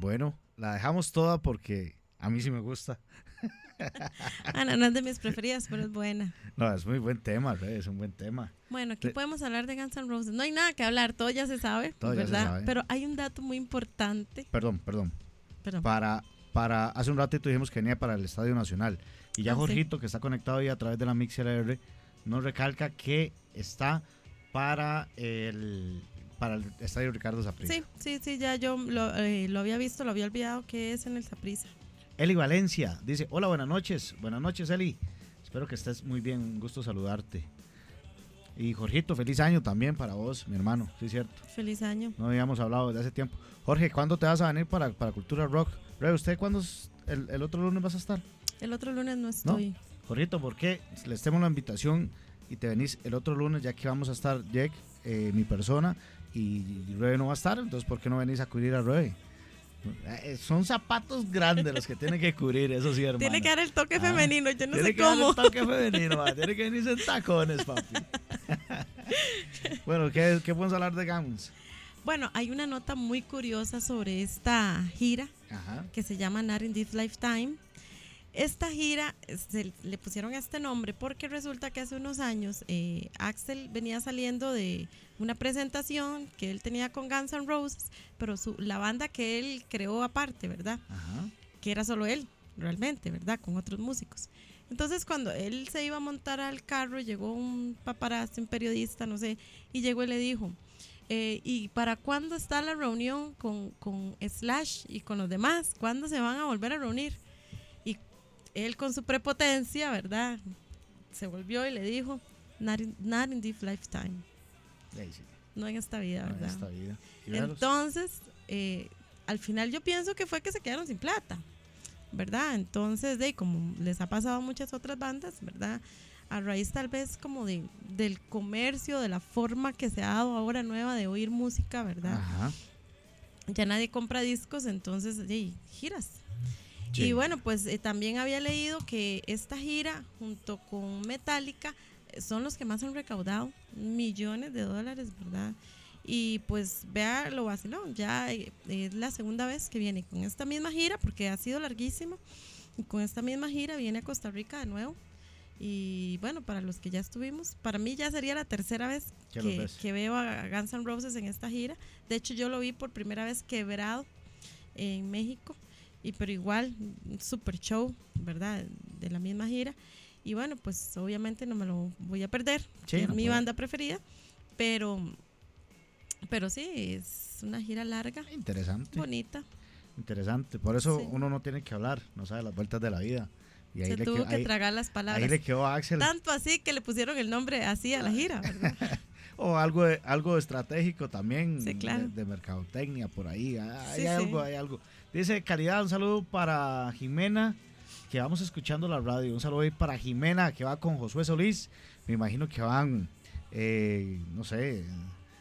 Bueno, la dejamos toda porque a mí sí me gusta. Ah, no, no es de mis preferidas, pero es buena. No, es muy buen tema, Rebe, es un buen tema. Bueno, aquí De- podemos hablar de Guns N' Roses. No hay nada que hablar, todo ya se sabe, Todo ya se ¿verdad? sabe. Pero hay un dato muy importante. Perdón, perdón. Perdón. Para, para, hace un ratito dijimos que venía para el Estadio Nacional. Y ya Ah, sí. Jorgito, que está conectado ahí a través de la MixLR, nos recalca que está para el, para el Estadio Ricardo Saprissa. Sí, sí, sí, ya yo lo, eh, lo había visto, lo había olvidado que es en el Saprissa. Eli Valencia dice, hola, buenas noches. Buenas noches, Eli. Espero que estés muy bien, un gusto saludarte. Y Jorgito, feliz año también para vos, mi hermano, sí es cierto. Feliz año. No habíamos hablado desde hace tiempo. Jorge, ¿cuándo te vas a venir para, para Cultura Rock? Rebe, ¿usted cuándo es- el, el otro lunes vas a estar? El otro lunes no estoy. Jorgito, ¿por qué les tengo la invitación y te venís el otro lunes, ya que vamos a estar Jack, eh, mi persona, y, y Rebe no va a estar? Entonces, ¿por qué no venís a cubrir a Rebe? Eh, son zapatos grandes los que tienen que cubrir, eso sí, hermano. Tiene que dar el toque Ah, femenino, yo no Tiene sé que dar cómo. el toque femenino, va, tiene que venirse en tacones, papi. Bueno, ¿qué, ¿qué podemos hablar de Guns? Bueno, hay una nota muy curiosa sobre esta gira Ajá. que se llama Not in This Lifetime. Esta gira se, le pusieron este nombre porque resulta que hace unos años eh, Axl venía saliendo de una presentación que él tenía con Guns N' Roses, pero su, la banda que él creó aparte, ¿verdad? Ajá. Que era solo él, realmente, ¿verdad? Con otros músicos. Entonces, cuando él se iba a montar al carro, llegó un paparazzi, un periodista, no sé, y llegó y le dijo, eh, ¿y para cuándo está la reunión con, con Slash y con los demás? ¿Cuándo se van a volver a reunir? Y él con su prepotencia, ¿verdad? Se volvió y le dijo, not in, not in this lifetime, Ahí sí, no en esta vida, no, en ¿verdad? esta vida. Y véalos. Entonces, eh, al final yo pienso que fue que se quedaron sin plata, ¿verdad? Entonces, de como les ha pasado a muchas otras bandas, ¿verdad? A raíz tal vez como de, del comercio, de la forma que se ha dado ahora nueva de oír música, ¿verdad? Ajá. Ya nadie compra discos, entonces, de giras. Sí. Y bueno, pues eh, también había leído que esta gira junto con Metallica eh, son los que más han recaudado millones de dólares, ¿verdad? Y pues vea lo vacilón, ya eh, es la segunda vez que viene con esta misma gira porque ha sido larguísima, y con esta misma gira viene a Costa Rica de nuevo. Y bueno, para los que ya estuvimos, para mí ya sería la tercera vez ¿Qué los que, ves? que veo a Guns N' Roses en esta gira. De hecho, yo lo vi por primera vez quebrado en México, y pero igual, un super show, ¿verdad? De la misma gira. Y bueno, pues obviamente no me lo voy a perder, Sí, es no mi puede. banda preferida, pero, pero sí, es una gira larga, Interesante. bonita. Interesante. Por eso Sí. uno no tiene que hablar, no sabe las vueltas de la vida. Y ahí, Se le, tuvo quedó, que ahí, tragar las ahí palabras. le quedó a Axel. Tanto así que le pusieron el nombre así a la gira, ¿verdad? O algo, de- algo estratégico también, Sí, claro. de, de mercadotecnia por ahí. Ah, Hay Sí, algo, sí. hay algo. Dice Caridad, un saludo para Jimena, que vamos escuchando la radio. Un saludo ahí para Jimena, que va con Josué Solís. Me imagino que van, eh, no sé, eh,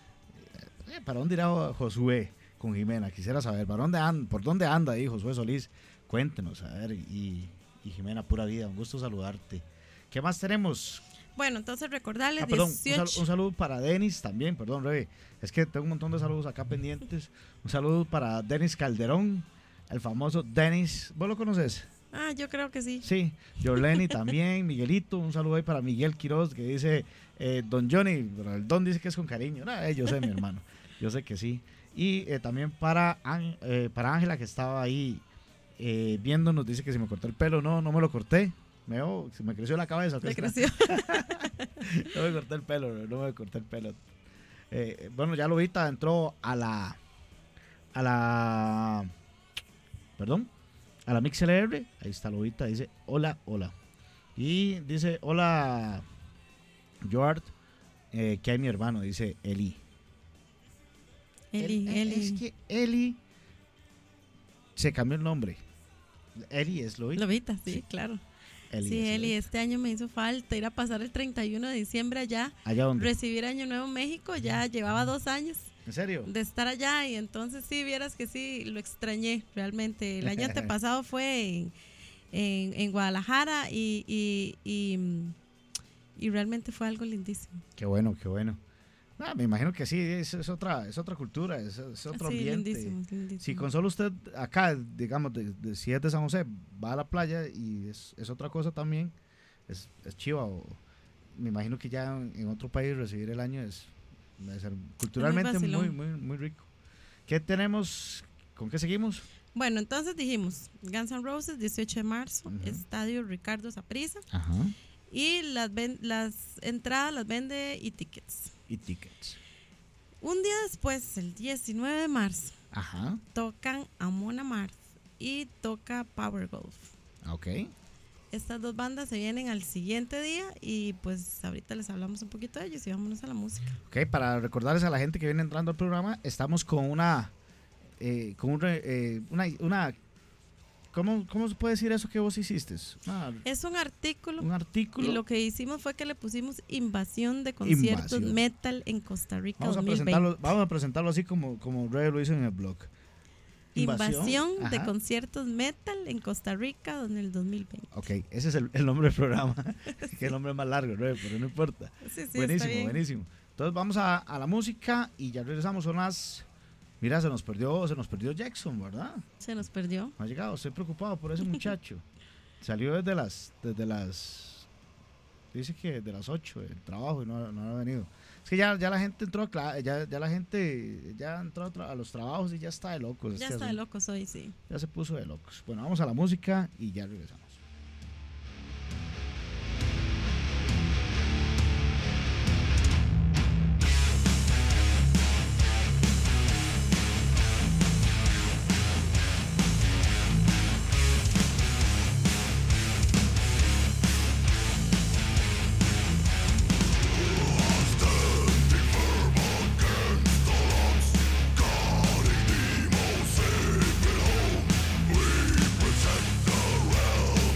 ¿para dónde irá Josué con Jimena? Quisiera saber, ¿para dónde anda, ¿por dónde anda ahí Josué Solís? Cuéntenos, a ver. Y, y Jimena, pura vida, un gusto saludarte. ¿Qué más tenemos? Bueno, entonces recordarles Ah, perdón, un, sal- dieciocho. un saludo para Denis también, perdón, Rebe. Es que tengo un montón de saludos acá pendientes. Un saludo para Denis Calderón, el famoso Denis. ¿Vos lo conoces? Ah, yo creo que sí. Sí. Jorleni también, Miguelito. Un saludo ahí para Miguel Quiroz, que dice eh, Don Johnny. Pero el Don dice que es con cariño. No, eh, yo sé, mi hermano. Yo sé que sí. Y eh, también para Án- eh, para Ángela, que estaba ahí eh, viéndonos, dice que si me corté el pelo. No, no me lo corté. Me, veo, se me creció la cabeza. Le ¿qué creció. no me corté el pelo, no, no me corté el pelo. Eh, bueno, ya Lobita entró a la. A la. Perdón. A la MixLR. Ahí está Lobita. Dice: Hola, hola. Y dice: Hola, George. Eh, que hay mi hermano. Dice Eli. Eli, El- eh, Eli. Es que Eli. Se cambió el nombre. Eli es Lobita. Lobita, sí, Sí. claro. Eli Sí, es Eli, Lobita. este año me hizo falta ir a pasar el treinta y uno de diciembre allá, ¿Allá dónde? recibir Año Nuevo en México, ya llevaba dos años ¿En serio? de estar allá, y entonces sí, vieras que sí, lo extrañé realmente. El año antepasado fue en, en, en Guadalajara y, y, y, y realmente fue algo lindísimo. Qué bueno, qué bueno. Ah, me imagino que sí, es, es otra, es otra cultura, es, es otro Sí, ambiente. lindísimo, lindísimo. Si con solo usted acá, digamos, de, de, si es de San José, va a la playa y es, es otra cosa también, es, es chiva. O, me imagino que ya en, en otro país recibir el año es debe ser culturalmente muy, vacilón. muy, muy rico. ¿Qué tenemos? ¿Con qué seguimos? Bueno, entonces dijimos Guns N' Roses, dieciocho de marzo, Ujú. Estadio Ricardo Saprissa. Ajá. Y las, ven- las entradas las vende e-tickets. Y tickets. Un día después, el diecinueve de marzo, Ajá. tocan Amon Amarth y toca Powerwolf. Ok. Estas dos bandas se vienen al siguiente día y pues ahorita les hablamos un poquito de ellos y vámonos a la música. Ok, para recordarles a la gente que viene entrando al programa, estamos con una, eh, con un re- eh, una, una ¿cómo, ¿cómo se puede decir eso que vos hiciste? Una- Es un artículo un artículo. y lo que hicimos fue que le pusimos invasión de conciertos Invasión. metal en Costa Rica Vamos a dos mil veinte. presentarlo, vamos a presentarlo así como, como Red lo hizo en el blog. Invasión, de ajá. conciertos metal en Costa Rica en el dos mil veinte. Ok, ese es el, el nombre del programa. Que el nombre es más largo, Red, pero no importa. Sí, sí, Buenísimo, está bien. buenísimo. Entonces vamos a, a la música y ya regresamos. Son las. Mira, se nos perdió, se nos perdió Jackson, ¿verdad? Se nos perdió. No ha llegado, estoy preocupado por ese muchacho. Salió desde las, desde las, dice que desde las ocho del trabajo y no, no ha venido. Es que ya, ya la gente entró, a cla- ya, ya la gente ya entró a, tra- a los trabajos y ya está de locos. Ya este está de asunto. locos hoy, sí. Ya se puso de locos. Bueno, vamos a la música y ya regresamos. Protect the realm.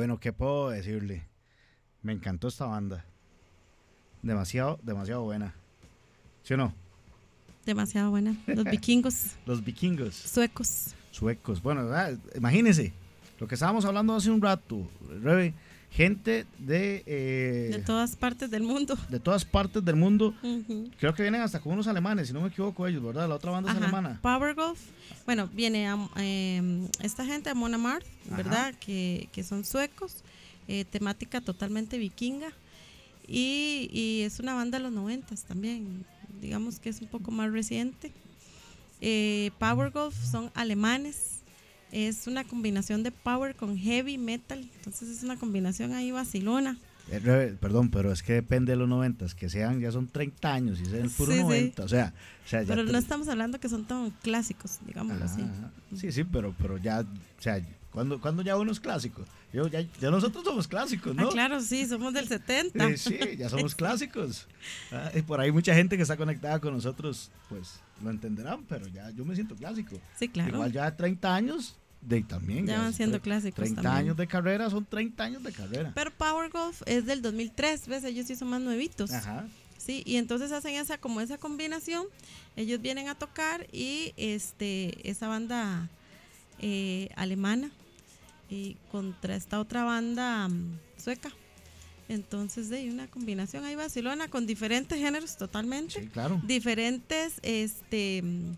bueno, ¿qué puedo decirle? Me encantó esta banda. Demasiado, demasiado buena. ¿Sí o no? Demasiado buena. Los vikingos, Los vikingos, suecos. suecos. Bueno, ah, imagínense lo que estábamos hablando hace un rato, Rebe. Gente de, eh, De todas partes del mundo. de todas partes del mundo. Ujú. Creo que vienen hasta con unos alemanes, si no me equivoco ellos, ¿verdad? La otra banda es Ajá. alemana. Power Golf. Bueno, viene a, eh, esta gente, Amon Amarth, ¿verdad? Que, que son suecos. eh, temática totalmente vikinga. Y, y es una banda de los noventas también. Digamos que es un poco más reciente. Eh, Power Golf son alemanes. Es una combinación de power con heavy metal. Entonces es una combinación ahí vacilona. Eh, Rebe, perdón, pero es que depende de los noventas, que sean, ya son treinta años y sean puro Sí, sí. noventa, o sea, o sea ya Pero te- no estamos hablando que son tan clásicos, digámoslo Ajá, así. ajá. Sí, sí, pero, pero ya, o sea, ¿cuándo, cuándo ya uno es clásico? Yo, ya, ya nosotros somos clásicos, ¿no? Ah, claro, sí, somos del setenta. Eh, sí, ya somos clásicos. Ah, y por ahí mucha gente que está conectada con nosotros, pues lo entenderán, pero ya yo me siento clásico. Sí, claro. Igual ya treinta años de también. Ya van es siendo tre- clásicos treinta también. años de carrera son treinta años de carrera. Pero Power Golf es del dos mil tres, ¿ves? Ellos sí son más nuevitos. Ajá. Sí, y entonces hacen esa como esa combinación. Ellos vienen a tocar y este esa banda eh, alemana y contra esta otra banda mm, sueca. Entonces hay una combinación ahí vacilona con diferentes géneros totalmente. Sí, claro. Diferentes, este, mm,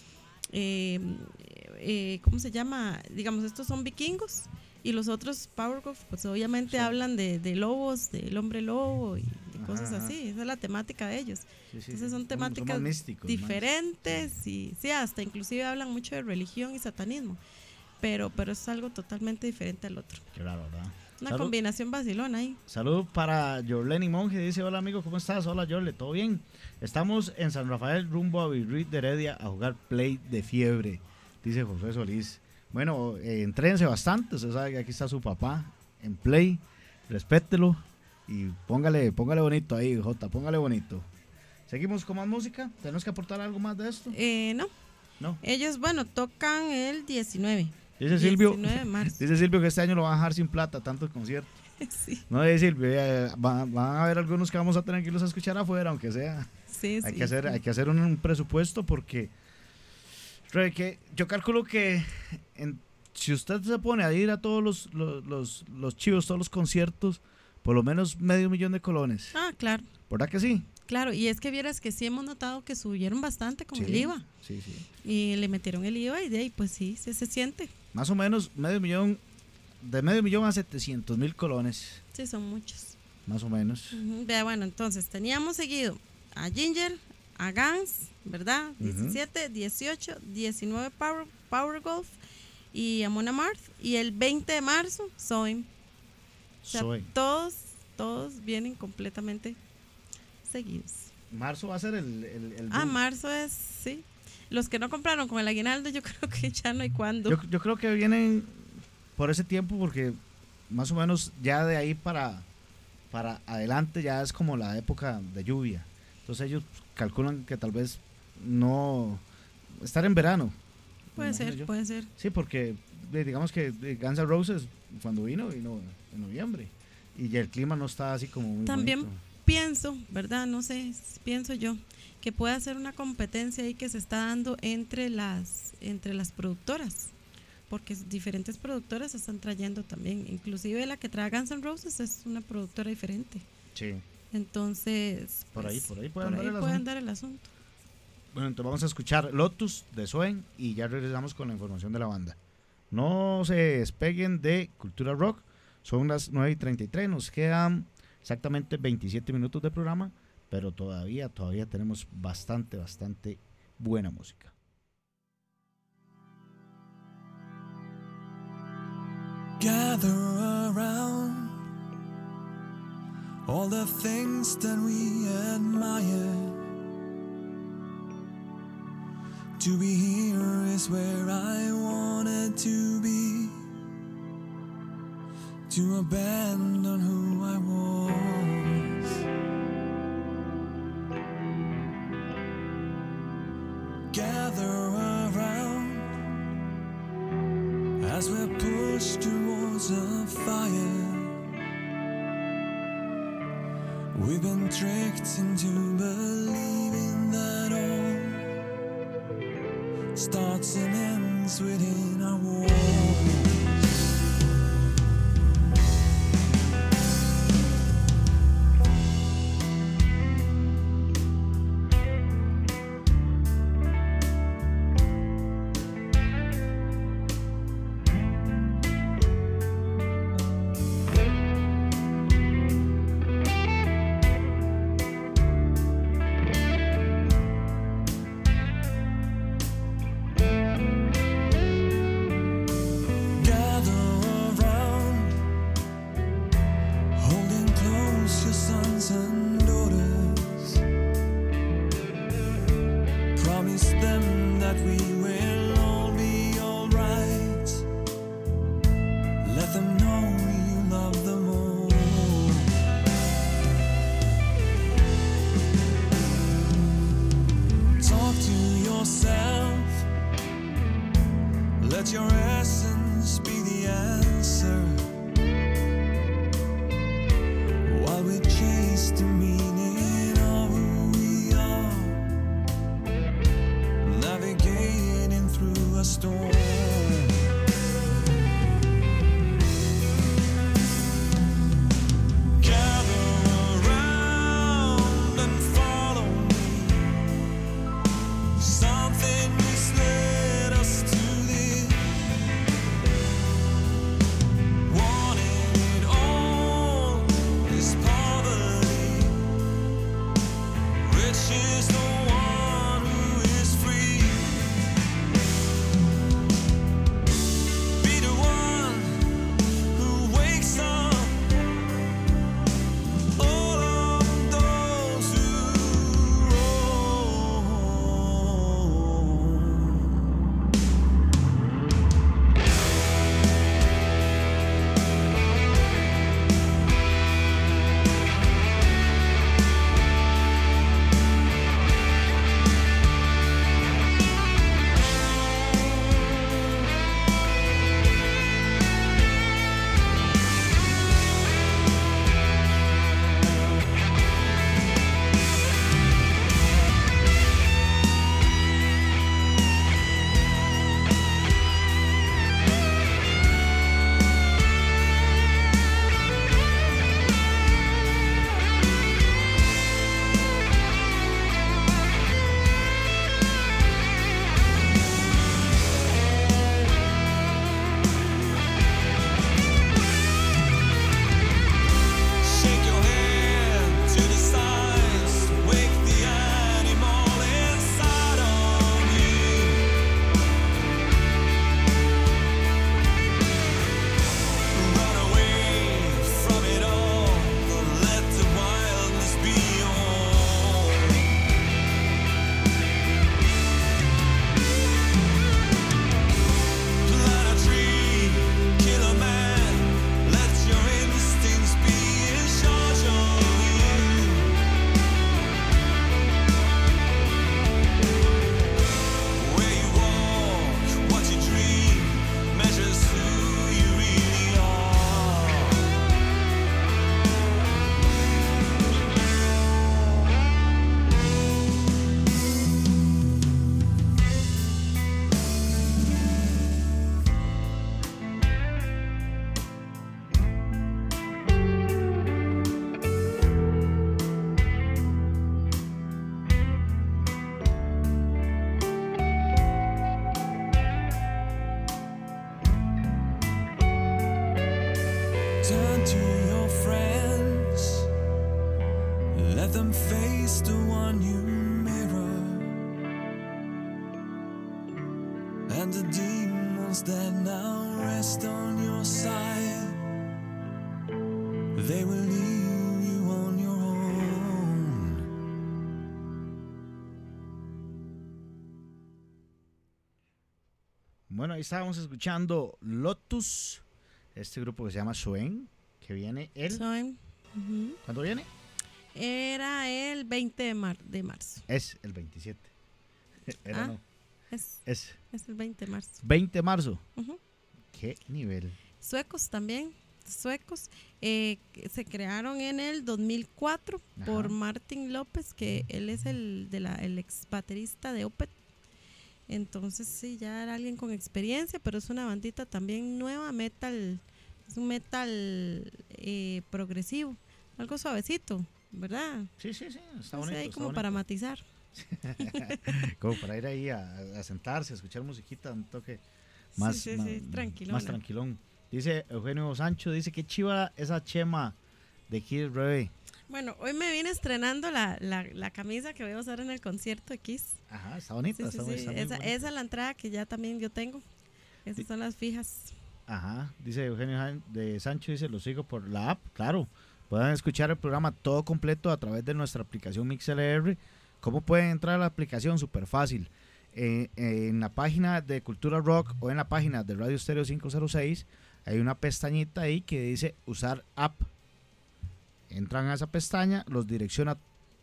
eh, eh, ¿cómo se llama? Digamos, estos son vikingos y los otros Power Golf, pues obviamente Sí. hablan de, de lobos, del hombre lobo y de Ajá, cosas ajá. así. Esa es la temática de ellos. Sí, sí, Entonces sí. son Somos- temáticas somos místicos, más. diferentes y sí, hasta inclusive hablan mucho de religión y satanismo. Pero, pero es algo totalmente diferente al otro. Claro, ¿verdad? Una Salud. combinación vacilona ahí. Saludos para Jorleni Monge, dice: hola amigo, ¿cómo estás? Hola Jorle, ¿todo bien? Estamos en San Rafael rumbo a Virruit de Heredia a jugar Play de Fiebre, dice José Solís. Bueno, eh, entrénse bastante, usted sabe que aquí está su papá en Play, respételo y póngale, póngale bonito ahí, Jota, póngale bonito. Seguimos con más música, ¿tenemos que aportar algo más de esto? Eh, no, No. ellos, bueno, tocan el diecinueve. Dice Silvio, diecinueve de marzo. dice Silvio que este año lo van a dejar sin plata, tantos conciertos. Sí, No, dice Silvio, eh, van, van a haber algunos que vamos a tener que irlos a escuchar afuera, aunque sea. sí, Hay sí, que hacer, sí. hay que hacer un, un presupuesto porque Re, que yo calculo que en- si usted se pone a ir a todos los, los, los, los chivos, todos los conciertos, por lo menos medio millón de colones. Ah, claro, ¿Verdad que sí? claro. Y es que vieras que sí hemos notado que subieron bastante con Sí, el I V A. Sí, sí. Y le metieron el I V A y de ahí, pues sí, sí se siente. Más o menos medio millón, de medio millón a setecientos mil colones, Sí, son muchos. más o menos. Ujú. Vea, bueno, entonces teníamos seguido a Ginger, a Gans, ¿verdad? Ujú. diecisiete, dieciocho, diecinueve Power, Power Golf y a Mona Marth. Y el veinte de marzo, Zoe. O sea, Soy. todos, todos vienen completamente seguidos. Marzo va a ser el... el, el Ah, boom. marzo es, sí. Los que no compraron con el aguinaldo, yo creo que ya no hay cuándo. Yo, yo creo que vienen por ese tiempo porque más o menos ya de ahí para, para adelante ya es como la época de lluvia. Entonces ellos calculan que tal vez no estar en verano. puede me imagino ser, yo. puede ser. Sí, porque eh, digamos que eh, Guns N' Roses cuando vino, vino en noviembre y ya el clima no está así como muy También bonito. pienso, ¿verdad? No sé, pienso yo que puede ser una competencia ahí que se está dando entre las entre las productoras, porque diferentes productoras se están trayendo también, inclusive la que trae Guns N' Roses es una productora diferente. Sí. Entonces, Por ahí, pues, por ahí puede por andar ahí el puede asunto. andar el asunto. Bueno, entonces vamos a escuchar Lotus de Suen y ya regresamos con la información de la banda. No se despeguen de Cultura Rock, son las nueve y treinta y tres, nos quedan exactamente veintisiete minutos de programa, pero todavía, todavía tenemos bastante, bastante buena música. Gather around all the things that we admire. To be here is where I wanted to be. To abandon who I was. Gather around as we're pushed towards a fire. We've been tricked into believing that all starts and ends within our walls. Turn to your friends, let them face the one you mirror, and the demons that now rest on your side, they will leave you on your own. Bueno, ahí estábamos escuchando Lotus, este grupo que se llama Soen, que viene el... Soen. Uh-huh. ¿Cuándo viene? Era el veinte de, mar- de marzo. Es el veintisiete. Era ah, no. Es, Es es el veinte de marzo. veinte de marzo. Uh-huh. ¿Qué nivel? Suecos también. suecos. Eh, que se crearon en el dos mil cuatro Ajá. por Martin López, que él es el, de la, el ex baterista de Opeth. Entonces sí, ya era alguien con experiencia, pero es una bandita también nueva, metal, es un metal eh, progresivo, algo suavecito, ¿verdad? Sí, sí, sí, está No sé, bonito. ahí está como para bonito. matizar. Como para ir ahí a, a sentarse, a escuchar musiquita, un toque más, sí, sí, más, sí, tranquilona. más tranquilón. Dice Eugenio Sancho, dice que chiva esa chema de Kid Ray. Bueno, hoy me vine estrenando la, la, la camisa que voy a usar en el concierto de Kiss. Ajá, está bonita. Sí, sí, está, muy- sí, está muy Esa, bonita. esa es la entrada que ya también yo tengo. Esas Di- son las fijas. Ajá, dice Eugenio Jan- de Sancho, dice, lo sigo por la app, claro. Pueden escuchar el programa todo completo a través de nuestra aplicación MixLR. ¿Cómo pueden entrar a la aplicación? Súper fácil. Eh, eh, en la página de Cultura Rock o en la página de Radio Stereo cinco cero seis hay una pestañita ahí que dice usar app. Entran a esa pestaña, los direcciona,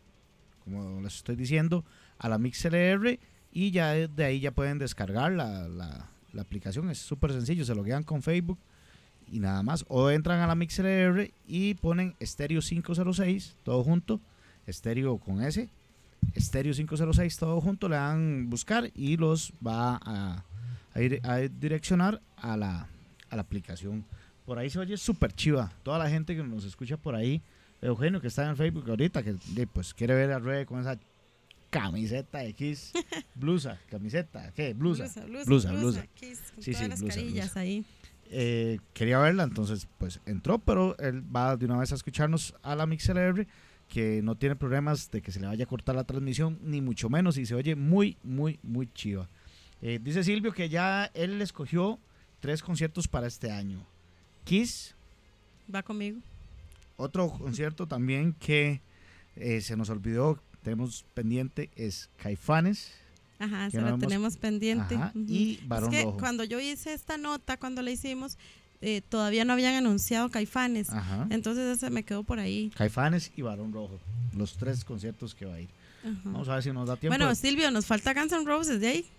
como les estoy diciendo, a la MixLR y ya de de ahí ya pueden descargar la, la, la aplicación. Es súper sencillo, se loguean con Facebook y nada más. O entran a la MixLR y ponen Stereo cinco cero seis, todo junto, Stereo con S, Stereo cinco cero seis, todo junto, le dan buscar y los va a, a ir a direccionar a la, a la aplicación. Por ahí se oye súper chiva. Toda la gente que nos escucha por ahí, Eugenio que está en el Facebook ahorita, que eh, pues quiere ver a Rey con esa camiseta de Kiss, blusa, camiseta, ¿qué? Blusa, blusa, blusa, blusa. Kiss, con Sí, todas sí, las blusa, carillas blusa. ahí. Eh, quería verla, entonces pues entró, pero él va de una vez a escucharnos a la MixLR, que no tiene problemas de que se le vaya a cortar la transmisión, ni mucho menos, y se oye muy, muy, muy chiva. Eh, dice Silvio que ya él escogió tres conciertos para este año. Kiss, Va conmigo. otro concierto también que eh, se nos olvidó, tenemos pendiente, es Caifanes. Ajá, Que se no la hemos- tenemos pendiente. Ajá, Ujú. y Barón es que Rojo. cuando yo hice esta nota, cuando la hicimos, eh, todavía no habían anunciado Caifanes. Ajá. Entonces ese me quedó por ahí. Caifanes y Barón Rojo, los tres conciertos que va a ir. Ajá. Vamos a ver si nos da tiempo. Bueno, Silvio, nos falta Guns N' Roses de ahí.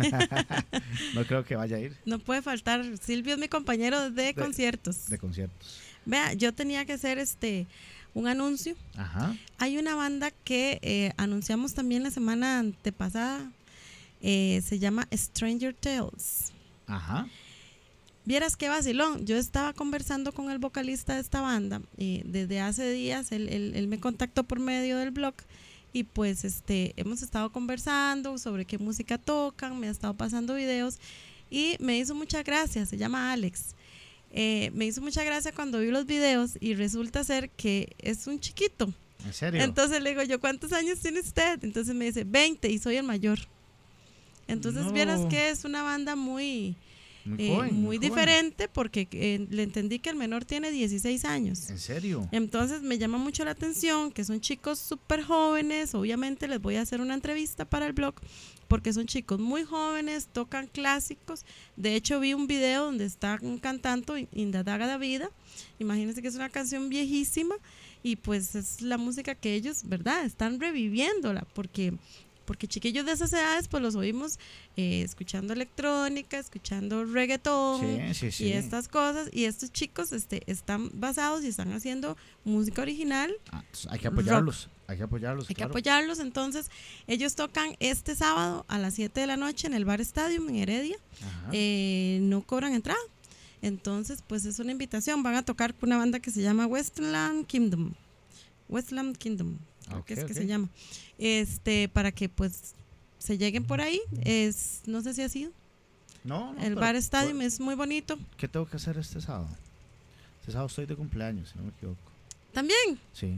No creo que vaya a ir No puede faltar. Silvio es mi compañero de, conciertos. de conciertos. Vea, yo tenía que hacer este un anuncio. Ajá. Hay una banda que eh, anunciamos también la semana antepasada. eh, se llama Stranger Tales. Ajá. Vieras qué vacilón. Yo estaba conversando con el vocalista de esta banda eh, desde hace días. Él, él- él me contactó por medio del blog y pues este hemos estado conversando sobre qué música tocan. Me ha estado pasando videos y me hizo mucha gracia. Se llama Alex. Eh, me hizo mucha gracia cuando vi los videos y resulta ser que es un chiquito. ¿En serio? Entonces le digo yo, ¿cuántos años tiene usted? Entonces me dice, veinte y soy el mayor. Entonces No. vieras que es una banda muy, muy eh, joven, muy joven. diferente porque eh, le entendí que el menor tiene dieciséis años. ¿En serio? Entonces me llama mucho la atención que son chicos súper jóvenes. Obviamente les voy a hacer una entrevista para el blog porque son chicos muy jóvenes, tocan clásicos. De hecho vi un video donde están cantando In the Daga da Vida. Imagínense que es una canción viejísima y pues es la música que ellos, ¿verdad? Están reviviéndola porque... Porque chiquillos de esas edades, pues los oímos eh, escuchando electrónica, escuchando reggaetón Sí, sí, sí. y estas cosas. Y estos chicos este, están basados y están haciendo música original. Ah, pues hay que apoyarlos. Hay que apoyarlos. Hay que claro. apoyarlos. Entonces, ellos tocan este sábado a las siete de la noche en el Bar Stadium en Heredia. Ajá. Eh, no cobran entrada. Entonces, pues es una invitación. Van a tocar con una banda que se llama Westland Kingdom. Westland Kingdom, creo Ok, que es que ok. se llama. Este, para que pues se lleguen por ahí. Es, no sé si ha sido. No, no, El pero- Bar Stadium pero- es muy bonito. ¿Qué tengo que hacer este sábado? Este sábado estoy de cumpleaños, si no me equivoco. También. Sí.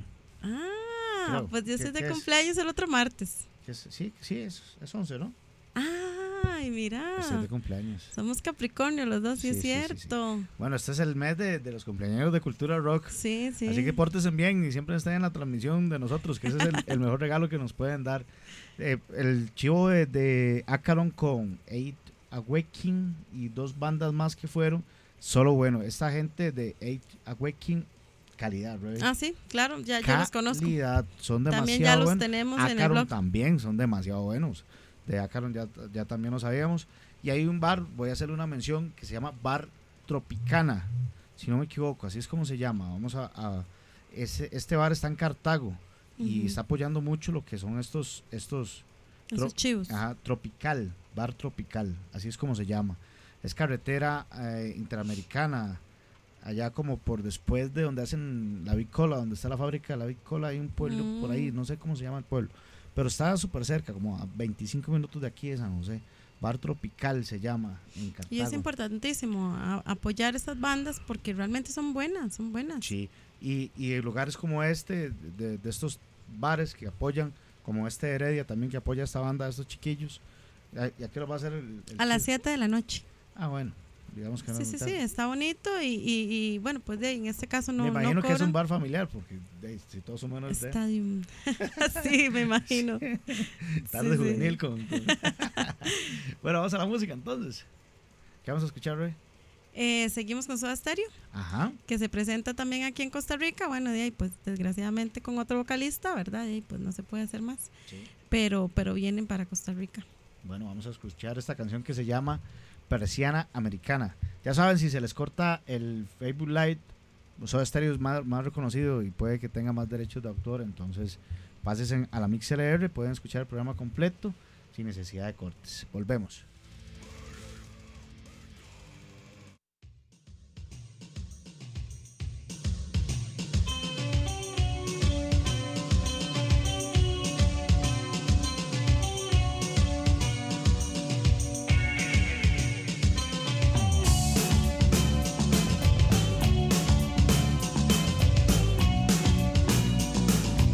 Ah, Creo. pues yo ¿Qué- soy de qué es? cumpleaños el otro martes. ¿Qué es? Sí, sí, es, es once, ¿no? Ay, mira. Estoy de cumpleaños. Somos Capricornio los dos, sí, Sí, es sí, sí, sí. cierto. Bueno, este es el mes de, de los cumpleaños de Cultura Rock. Sí, sí. Así que pórtense bien y siempre estén en la transmisión de nosotros, que ese es el, el mejor regalo que nos pueden dar. Eh, el chivo de, de Acaron con Eight Awakening y dos bandas más que fueron, solo bueno, esta gente de Eight Awakening, calidad, ¿right? Ah, sí, claro, ya yo los conozco. Calidad, son demasiado También ya los buenos. tenemos en el Acaron blog. también son demasiado buenos. De Acaron ya, ya también lo sabíamos. Y hay un bar, voy a hacerle una mención, que se llama Bar Tropicana. si no me equivoco, así es como se llama. Vamos a, a ese, este bar está en Cartago y Ujú. está apoyando mucho lo que son estos, estos Esos tro- chivos. ajá, Tropical, Bar Tropical, así es como se llama. Es carretera eh, interamericana, allá como por después de donde hacen la bicola, donde está la fábrica de la bicola, hay un pueblo Mm. por ahí, no sé cómo se llama el pueblo, pero está súper cerca, como a veinticinco minutos de aquí de San José. Bar Tropical se llama en Cartago. Y es importantísimo a- apoyar estas bandas porque realmente son buenas, son buenas. Sí, y, y lugares como este, de, de estos bares que apoyan, como este Heredia también que apoya a esta banda, a estos chiquillos. ¿Y a qué hora va a ser el, el A las show? siete de la noche. Ah, bueno, digamos que no Sí, es sí, muy sí, tarde. está bonito y, y, y, bueno, pues de, ahí, en este caso no Me imagino no que es un cobran. bar familiar, porque de, si todos son menos de Stadium. Sí, me imagino. tarde Sí, sí. juvenil con, con- Bueno, vamos a la música entonces. ¿Qué vamos a escuchar, Rey? Eh, seguimos con Soda Stereo, Ajá. que se presenta también aquí en Costa Rica. Bueno, de ahí, pues desgraciadamente con otro vocalista, ¿verdad? De ahí, pues no se puede hacer más. Sí. Pero, pero vienen para Costa Rica. Bueno, vamos a escuchar esta canción que se llama Persiana Americana. Ya saben, si se les corta el Facebook Live, Soda Stereo es más, más reconocido y puede que tenga más derechos de autor, entonces pásense a la MixLR, pueden escuchar el programa completo sin necesidad de cortes. Volvemos.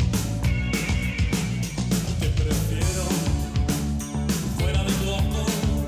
Te prefiero fuera de tu amor.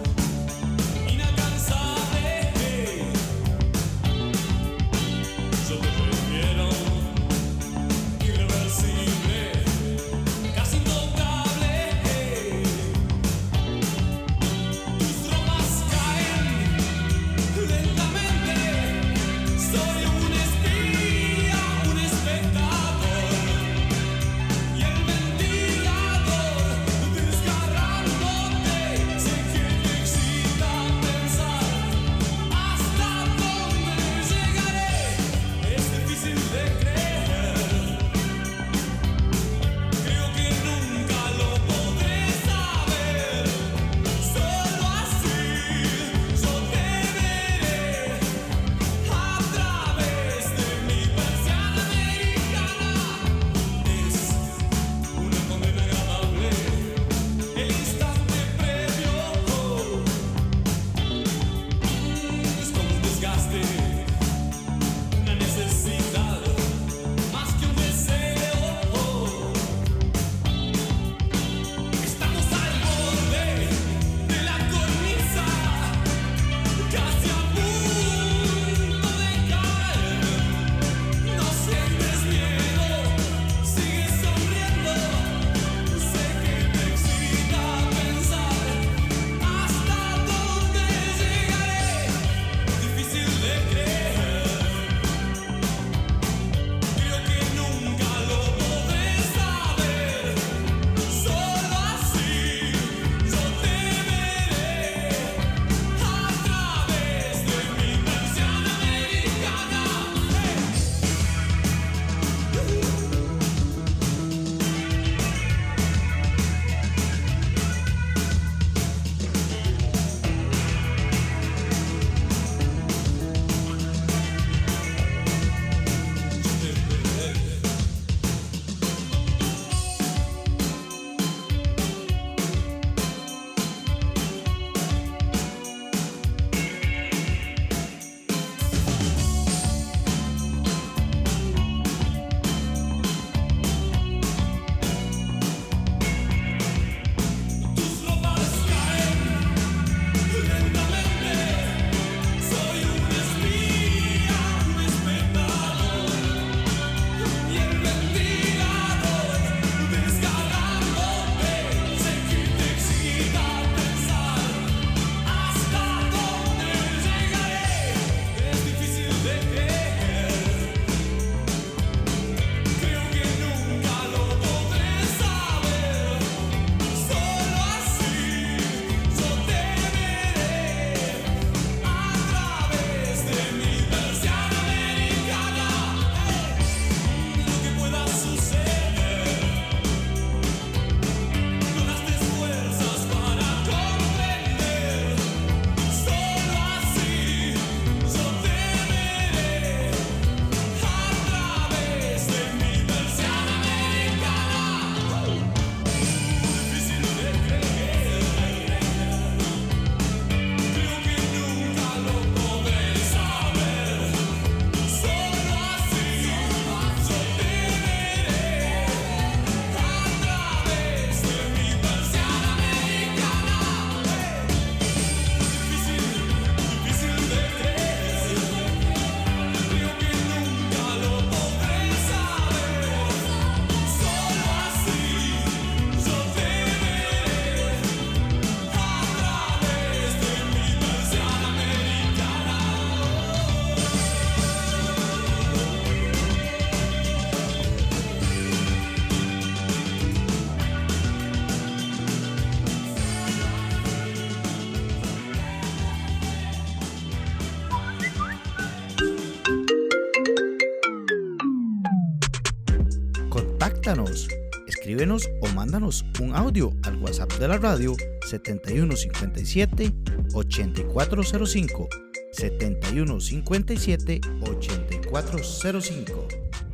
Contáctanos, escríbenos o mándanos un audio al WhatsApp de la radio setenta y uno cincuenta y siete ochenta y cuatro cero cinco setenta y uno cincuenta y siete ochenta y cuatro cero cinco.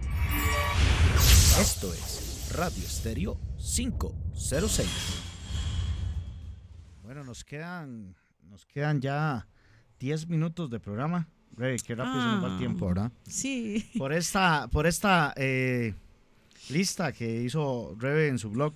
Esto es Radio Estéreo quinientos seis. Bueno, nos quedan nos quedan ya diez minutos de programa. Rey, qué rápido se nos va el tiempo, ¿verdad? Sí. Por esta, por esta eh, lista que hizo Rebe en su blog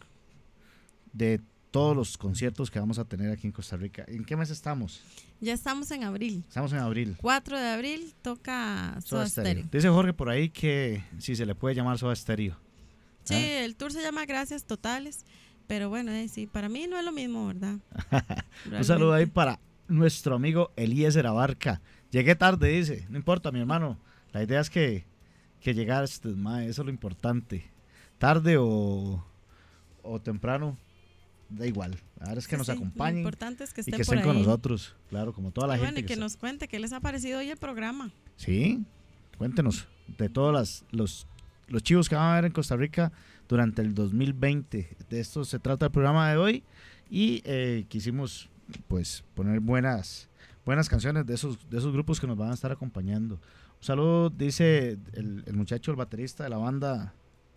de todos los conciertos que vamos a tener aquí en Costa Rica. ¿En qué mes estamos? Ya estamos en abril. Estamos en abril. cuatro de abril toca Soda Stereo. Dice Jorge por ahí que si se le puede llamar Soda Stereo. Sí, ¿Ah? el tour se llama Gracias Totales, pero bueno, eh, sí, para mí no es lo mismo, ¿verdad? Un saludo ahí para nuestro amigo Eliezer Abarca. Llegué tarde, dice. No importa, mi hermano. La idea es que, que llegaste, mae, eso es lo importante. Tarde o, o temprano, da igual. Ahora es que Sí, nos sí, acompañen Lo importante es que y estén, que estén por con ahí. nosotros. Claro, como toda la Y gente. bueno, y que está- nos cuente qué les ha parecido hoy el programa. Sí, cuéntenos de todos las, los, los chivos que van a ver en Costa Rica durante el dos mil veinte. De esto se trata el programa de hoy y eh, quisimos pues poner buenas buenas canciones de esos de esos grupos que nos van a estar acompañando. Un saludo, dice el, el muchacho, el baterista de la banda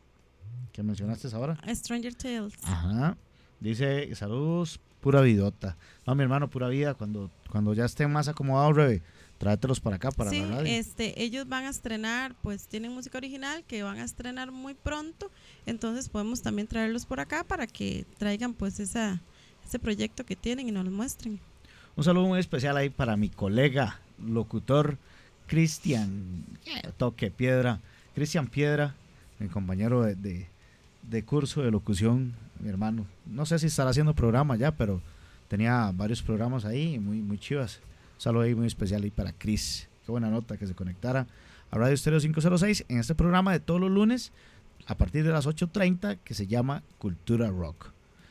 que mencionaste ahora. Stranger Tales. Ajá. Dice, saludos, pura vidota. No, mi hermano, pura vida. Cuando, cuando ya estén más acomodados, Rebe, tráetelos para acá, para sí, la radio. este, ellos van a estrenar, pues tienen música original que van a estrenar muy pronto, entonces podemos también traerlos por acá para que traigan pues esa, ese proyecto que tienen y nos lo muestren. Un saludo muy especial ahí para mi colega, locutor Cristian, eh, toque piedra, Cristian Piedra, mi compañero de, de, de curso de locución, mi hermano. No sé si estará haciendo programa ya, pero tenía varios programas ahí, muy, muy chivas. Un saludo ahí muy especial ahí para Chris. Qué buena nota que se conectara a Radio Estéreo quinientos seis en este programa de todos los lunes a partir de las ocho treinta que se llama Cultura Rock.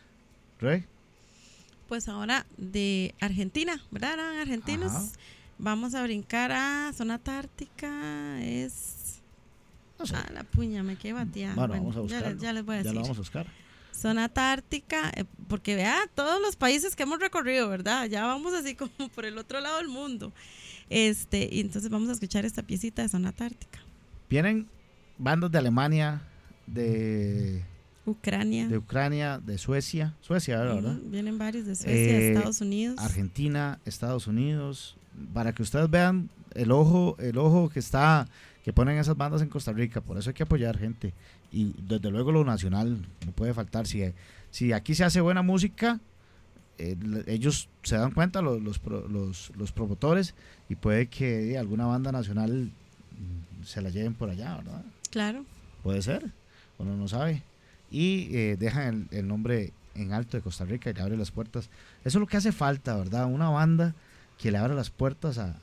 ¿Rey? Pues ahora de Argentina, ¿verdad? Eran argentinos. Ajá. Vamos a brincar a Sonata Ártica, es... No sé. Ah, la puña, me quedé bateada. Bueno, vamos a ya, buscarlo. les, ya les voy a Ya decir. lo vamos a buscar. Sonata Ártica, eh, porque vea todos los países que hemos recorrido, ¿verdad? Ya vamos así como por el otro lado del mundo. Este, y entonces vamos a escuchar esta piecita de Sonata Ártica. Vienen bandas de Alemania, de, Ucrania. de Ucrania, de Suecia, Suecia, ¿verdad? Ujú, vienen varios de Suecia, Eh, de Estados Unidos. Argentina, Estados Unidos, para que ustedes vean el ojo, el ojo que está, que ponen esas bandas en Costa Rica. Por eso hay que apoyar, gente. Y desde luego lo nacional no puede faltar. Si, si aquí se hace buena música, eh, ellos se dan cuenta, los, los, pro- los, los promotores, y puede que eh, alguna banda nacional mm, se la lleven por allá, ¿verdad? Claro. Puede ser, uno no sabe. Y eh, dejan el, el nombre en alto de Costa Rica y le abre las puertas. Eso es lo que hace falta, ¿verdad? Una banda que le abra las puertas a,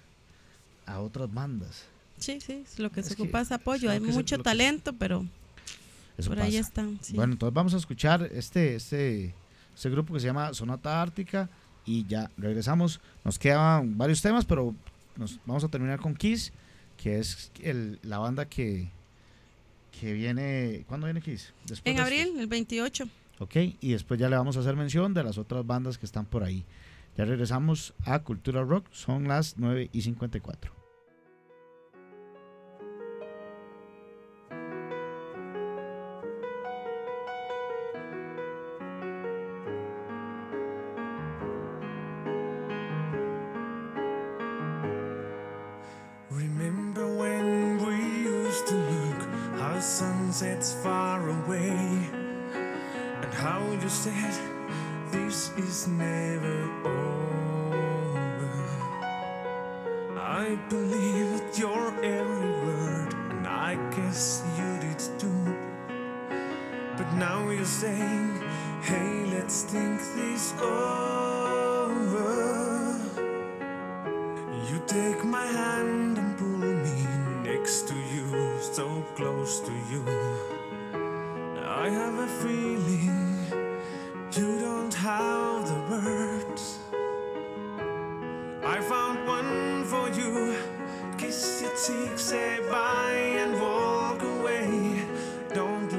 a, a otras bandas. Sí, sí, lo que Es se que- ocupa es apoyo. es Hay lo que se- mucho lo que se- talento, pero Eso por pasa. ahí están. Sí. Bueno, entonces vamos a escuchar este, este, este grupo que se llama Sonata Ártica y ya regresamos. Nos quedan varios temas, pero nos vamos a terminar con Kiss, que es el, la banda que, que viene... ¿Cuándo viene Kiss? Después en de abril, estos. el veintiocho. Ok, y después ya le vamos a hacer mención de las otras bandas que están por ahí. Ya regresamos a Cultura Rock, son las nueve y cincuenta y cuatro. Remember when we used to look how sunsets far away, and how you said this is never over. I believed your every word, and I guess you did too. But now you're saying, hey, let's think this over. You take my hand and pull me next to you, so close to you. I have a feeling you don't have the words. I found one for you. Kiss your cheek, say bye and walk away. Don't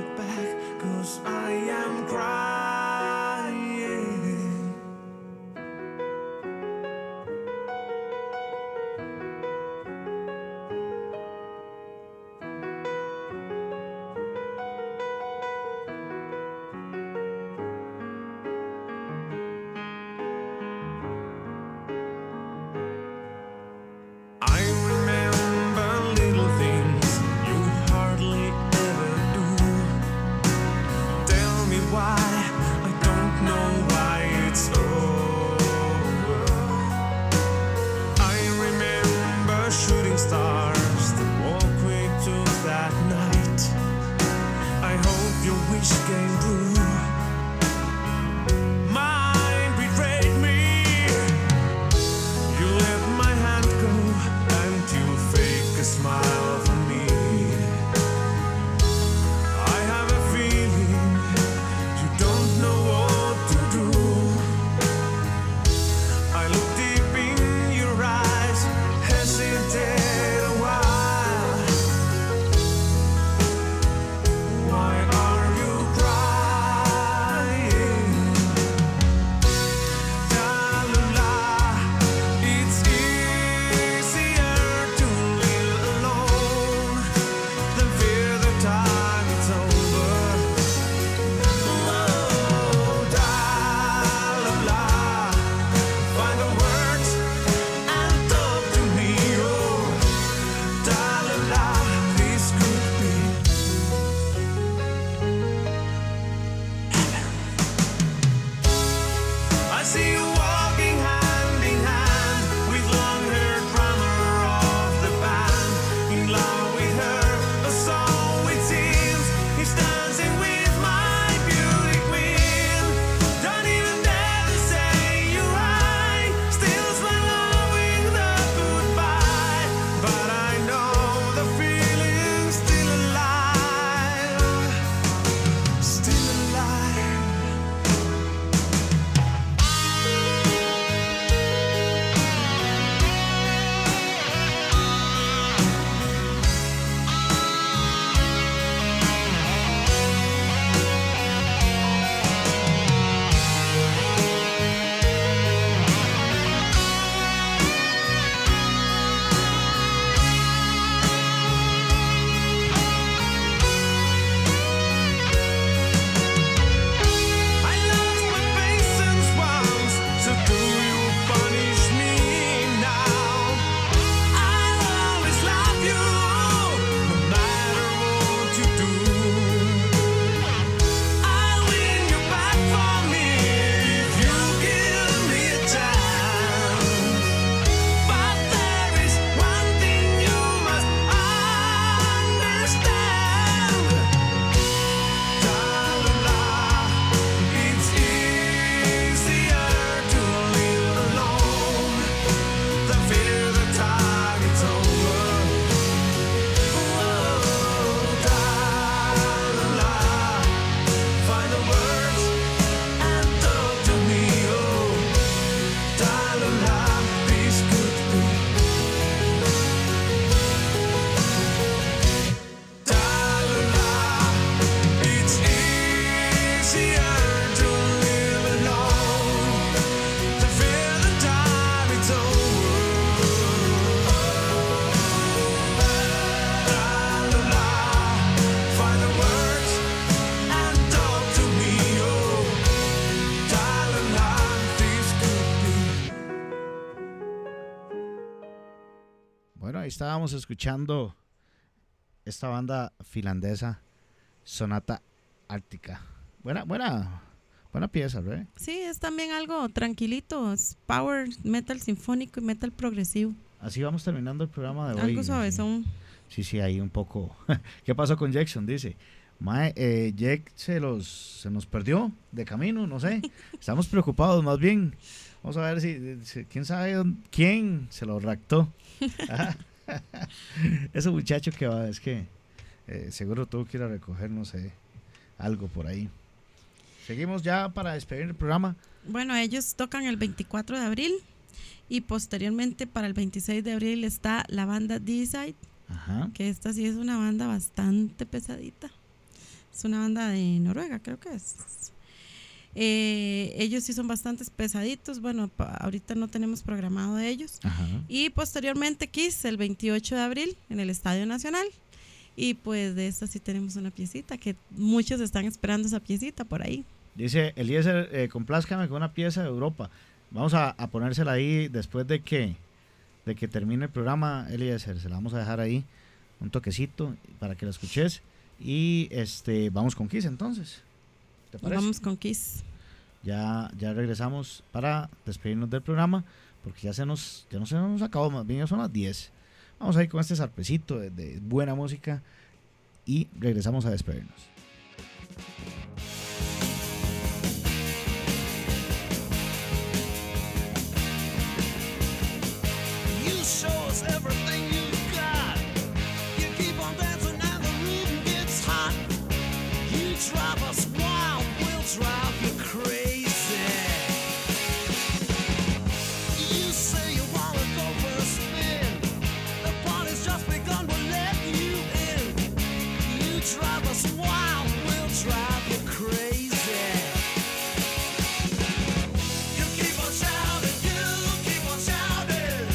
ahí estábamos escuchando esta banda finlandesa, Sonata Ártica. Buena, buena, buena pieza, ¿verdad? Sí, es también algo tranquilito, es power metal sinfónico y metal progresivo. Así vamos terminando el programa de hoy. Algo suavezón. Sí, sí, ahí un poco. ¿Qué pasó con Jackson? Dice, Mae, eh, Jake se, los, se nos perdió de camino, no sé. Estamos preocupados más bien. Vamos a ver si, si quién sabe dónde- quién se lo raptó. Ese muchacho que va, es que eh, seguro tuvo que ir a recoger, no sé, algo por ahí. Seguimos ya para despedir el programa. Bueno, ellos tocan el veinticuatro de abril y posteriormente para el veintiséis de abril está la banda D-Side, Ajá. que esta sí es una banda bastante pesadita. Es una banda de Noruega, creo que es. Eh, ellos sí son bastante pesaditos. Bueno, pa- ahorita no tenemos programado de ellos. Ajá. Y posteriormente Kiss el veintiocho de abril en el Estadio Nacional. Y pues de esta sí tenemos una piecita que muchos están esperando esa piecita por ahí. Dice Eliezer, eh, complázcame con una pieza de Europa. Vamos a, a ponérsela ahí después de que de que termine el programa, Eliezer. Se la vamos a dejar ahí un toquecito para que la escuches. Y este vamos con Kiss entonces. ¿Te parece? Vamos con Kiss. Ya, ya regresamos para despedirnos del programa, porque ya se nos, ya no se nos acabó, más bien ya son las diez. Vamos a ir con este zarpecito de, de buena música y regresamos a despedirnos. You show us everything you've got. You keep on dancing and the rhythm gets hot. You drive us wild, we'll drive you crazy. You say you wanna go for a spin. The party's just begun, we'll let you in. You drive us wild, we'll drive you crazy. You keep on shouting, you keep on shouting.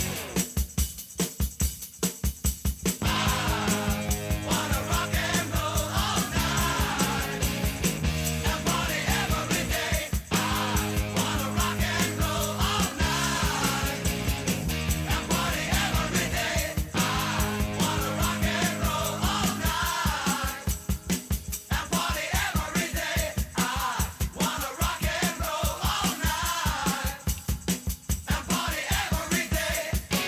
Wanna rock and roll all night and party every day. I wanna rock and roll all night and party every day. I wanna rock and roll all night and party every day. I wanna rock and roll all night and party every day.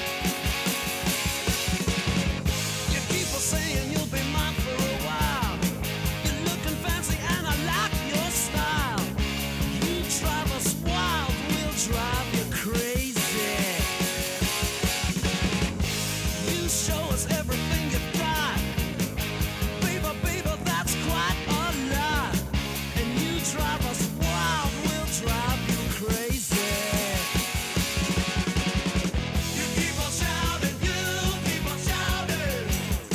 You keep on saying you'll be mine for a while. You're looking fancy and I like your style. You drive us wild, we'll drive you crazy. You show us everything you've got. Baby, baby, that's quite a lot. And you drive us wild, we'll drive you crazy. You keep on shouting, you keep on shouting.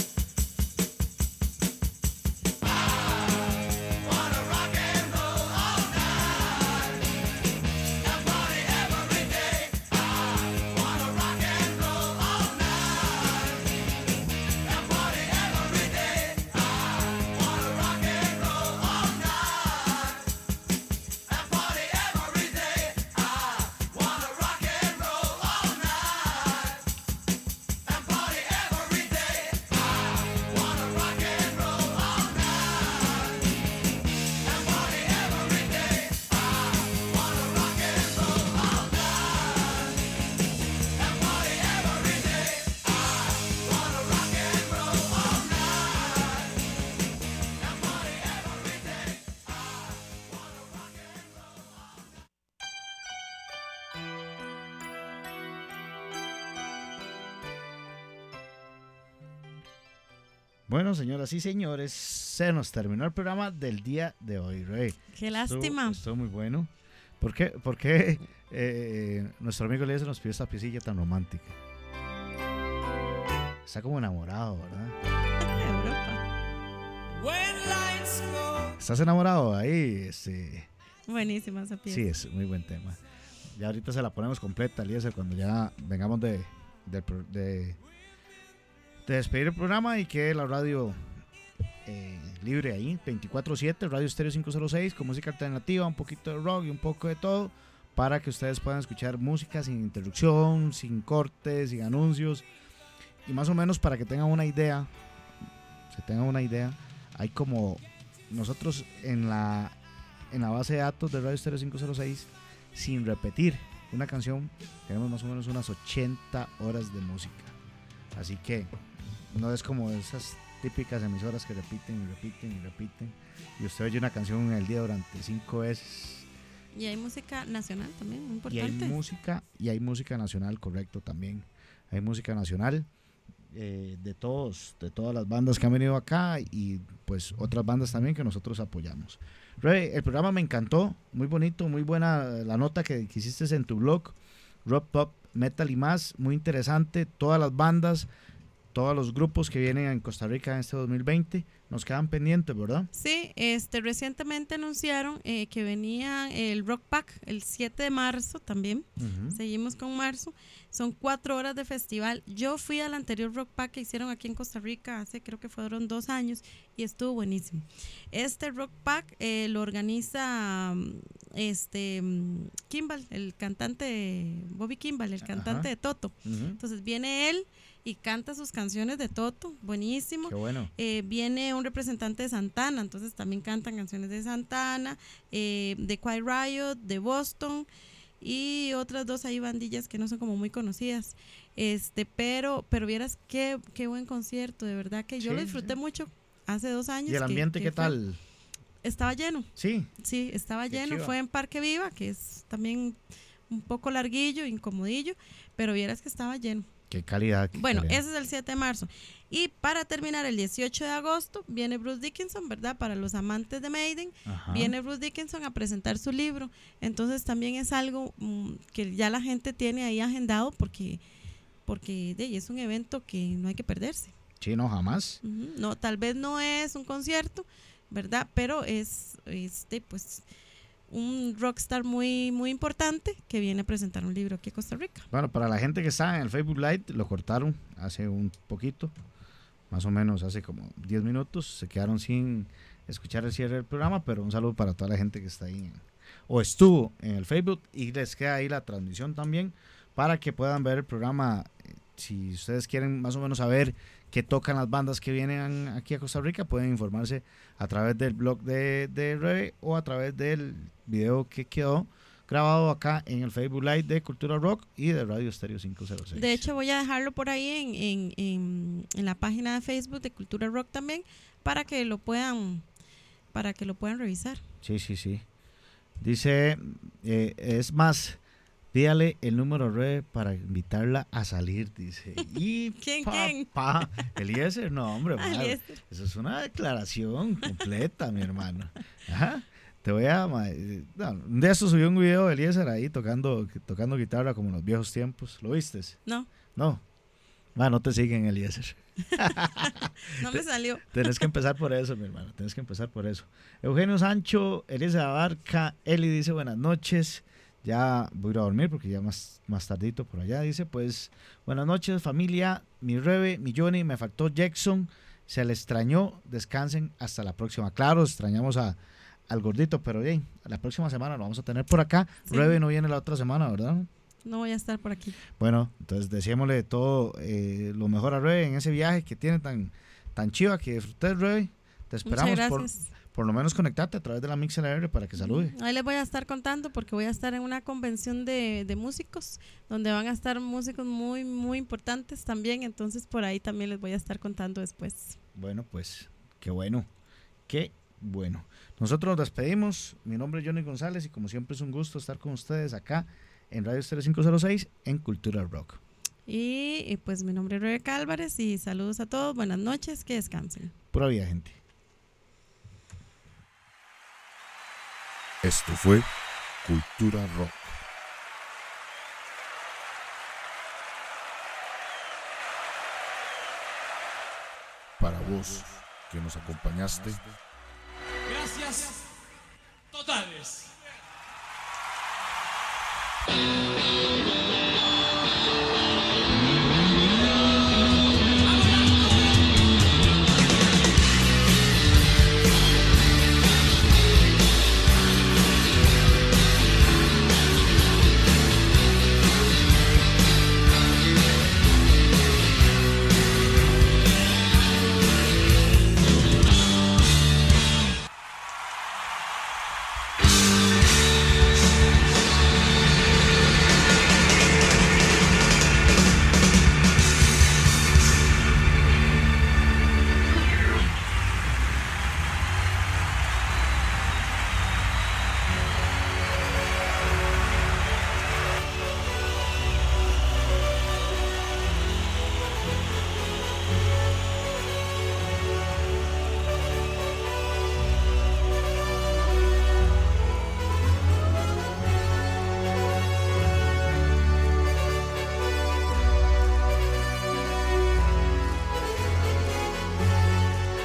Wanna rock and roll all night and party every day. I wanna rock and roll all night and party every day. I wanna rock and roll all night and party every day. I wanna rock and roll all night and party every day. I wanna rock and roll all night and party every day. I wanna rock and roll all night and party every day. I wanna rock and roll all night and party every day. I wanna rock and roll. Bueno, señoras y señores, se nos terminó el programa del día de hoy, Rey. Qué Estuvo- lástima. Estuvo muy bueno. ¿Por qué, por qué eh, nuestro amigo Eliezer nos pidió esta piecilla tan romántica? Está como enamorado, ¿verdad? Europa. When lights go. ¿Estás enamorado ahí? Este, Buenísima esa pieza. sí, es muy buen tema. Ya ahorita se la ponemos completa, Eliezer, cuando ya vengamos de, de, pro- de, de despedir el programa y que la radio eh, libre ahí, veinticuatro siete, Radio Estéreo quinientos seis, con música alternativa, un poquito de rock y un poco de todo, para que ustedes puedan escuchar música sin interrupción, sin cortes, sin anuncios. y más o menos para que tengan una idea, se tengan una idea, hay como nosotros en la en la base de datos de Radio Estéreo quinientos seis, sin repetir una canción, tenemos más o menos unas ochenta horas de música. Así que no es como esas típicas emisoras que repiten y repiten y repiten, y usted oye una canción en el día durante cinco veces. Y hay música nacional también, muy Y hay importante. música, y hay música nacional, correcto, también. Hay música nacional eh, de todos, de todas las bandas que han venido acá, y pues otras bandas también que nosotros apoyamos. Rey, el programa me encantó, muy bonito, muy buena la nota que, que hiciste en tu blog, Rock, Pop, Metal y más, muy interesante, todas las bandas, todos los grupos que vienen en Costa Rica en este dos mil veinte, nos quedan pendientes, ¿verdad? Sí, este, recientemente anunciaron eh, que venía el Rock Pack el siete de marzo también. Uh-huh. Seguimos con marzo. Son cuatro horas de festival. Yo fui al anterior Rock Pack que hicieron aquí en Costa Rica hace, creo que fueron dos años, y estuvo buenísimo. Este Rock Pack eh, lo organiza este Kimball, el cantante, Bobby Kimball, el cantante Ajá. de Toto. Uh-huh. Entonces viene él y canta sus canciones de Toto, buenísimo. Qué bueno. Eh, viene un representante de Santana, entonces también cantan canciones de Santana, eh, de Quiet Riot, de Boston y otras dos ahí bandillas que no son como muy conocidas. Este, pero, pero vieras qué, qué buen concierto, de verdad que yo Sí, lo disfruté sí. mucho hace dos años. ¿Y el que- ambiente que qué fue- tal? Estaba lleno, Sí, sí, estaba Qué lleno. chiva. Fue en Parque Viva, que es también un poco larguillo, incomodillo, pero vieras que estaba lleno. qué calidad. Qué Bueno, calidad. ese es el siete de marzo. Y para terminar, el dieciocho de agosto viene Bruce Dickinson, ¿verdad? Para los amantes de Maiden, Ajá. viene Bruce Dickinson a presentar su libro. Entonces también es algo mm, que ya la gente tiene ahí agendado porque, porque de, ahí es un evento que no hay que perderse. Sí, no, jamás. Ujú. No, tal vez no es un concierto, ¿verdad? Pero es este, pues, un rockstar muy, muy importante que viene a presentar un libro aquí a Costa Rica. Bueno, para la gente que está en el Facebook Live, lo cortaron hace un poquito, más o menos hace como diez minutos, se quedaron sin escuchar el cierre del programa, pero un saludo para toda la gente que está ahí en- o estuvo en el Facebook, y les queda ahí la transmisión también para que puedan ver el programa. Eh, si ustedes quieren más o menos saber qué tocan las bandas que vienen aquí a Costa Rica, pueden informarse a través del blog de, de Rebe o a través del video que quedó grabado acá en el Facebook Live de Cultura Rock y de Radio Estéreo quinientos seis. De hecho, voy a dejarlo por ahí en, en, en, en la página de Facebook de Cultura Rock también para que lo puedan para que lo puedan revisar. Sí, sí, sí. Dice, eh, es más, pídale el número Rebe para invitarla a salir, dice. Y ¿Quién, papá, Eliezer, no, hombre, Ah, madre, Eliezer. eso es una declaración completa, mi hermano. Ajá. Te voy a... ma- eh, no, un día esto subió un video de Eliezer ahí tocando, tocando guitarra como en los viejos tiempos. ¿Lo viste? No, No. Ah, no te siguen, Eliezer. no me salió. Tenés que empezar por eso, mi hermano. Tenés que empezar por eso. Eugenio Sancho, Elisa Abarca, Eli dice buenas noches. Ya voy a ir a dormir porque ya más, más tardito por allá. Dice pues buenas noches familia, mi Rebe, mi Johnny, me faltó Jackson. Se le extrañó, descansen hasta la próxima. Claro, extrañamos a, al gordito, pero bien, la próxima semana lo vamos a tener por acá. Sí. Rebe no viene la otra semana, ¿verdad? No voy a estar por aquí. Bueno, entonces deseémosle todo eh, lo mejor a Rebe en ese viaje que tiene tan, tan chiva, que disfrutes, Rebe. Te esperamos Muchas por, gracias. por lo menos conectarte a través de la MixLR para que salude. Ahí les voy a estar contando porque voy a estar en una convención de, de músicos donde van a estar músicos muy, muy importantes también. Entonces por ahí también les voy a estar contando después. Bueno, pues, qué bueno, qué bueno. Nosotros nos despedimos. Mi nombre es Johnny González y como siempre es un gusto estar con ustedes acá en Radio Estéreo quinientos seis en Cultura Rock. Y, y pues mi nombre es Rebeca Álvarez y saludos a todos. Buenas noches, que descansen. Pura vida, gente. Esto fue Cultura Rock. Para vos que nos acompañaste, Gracias totales.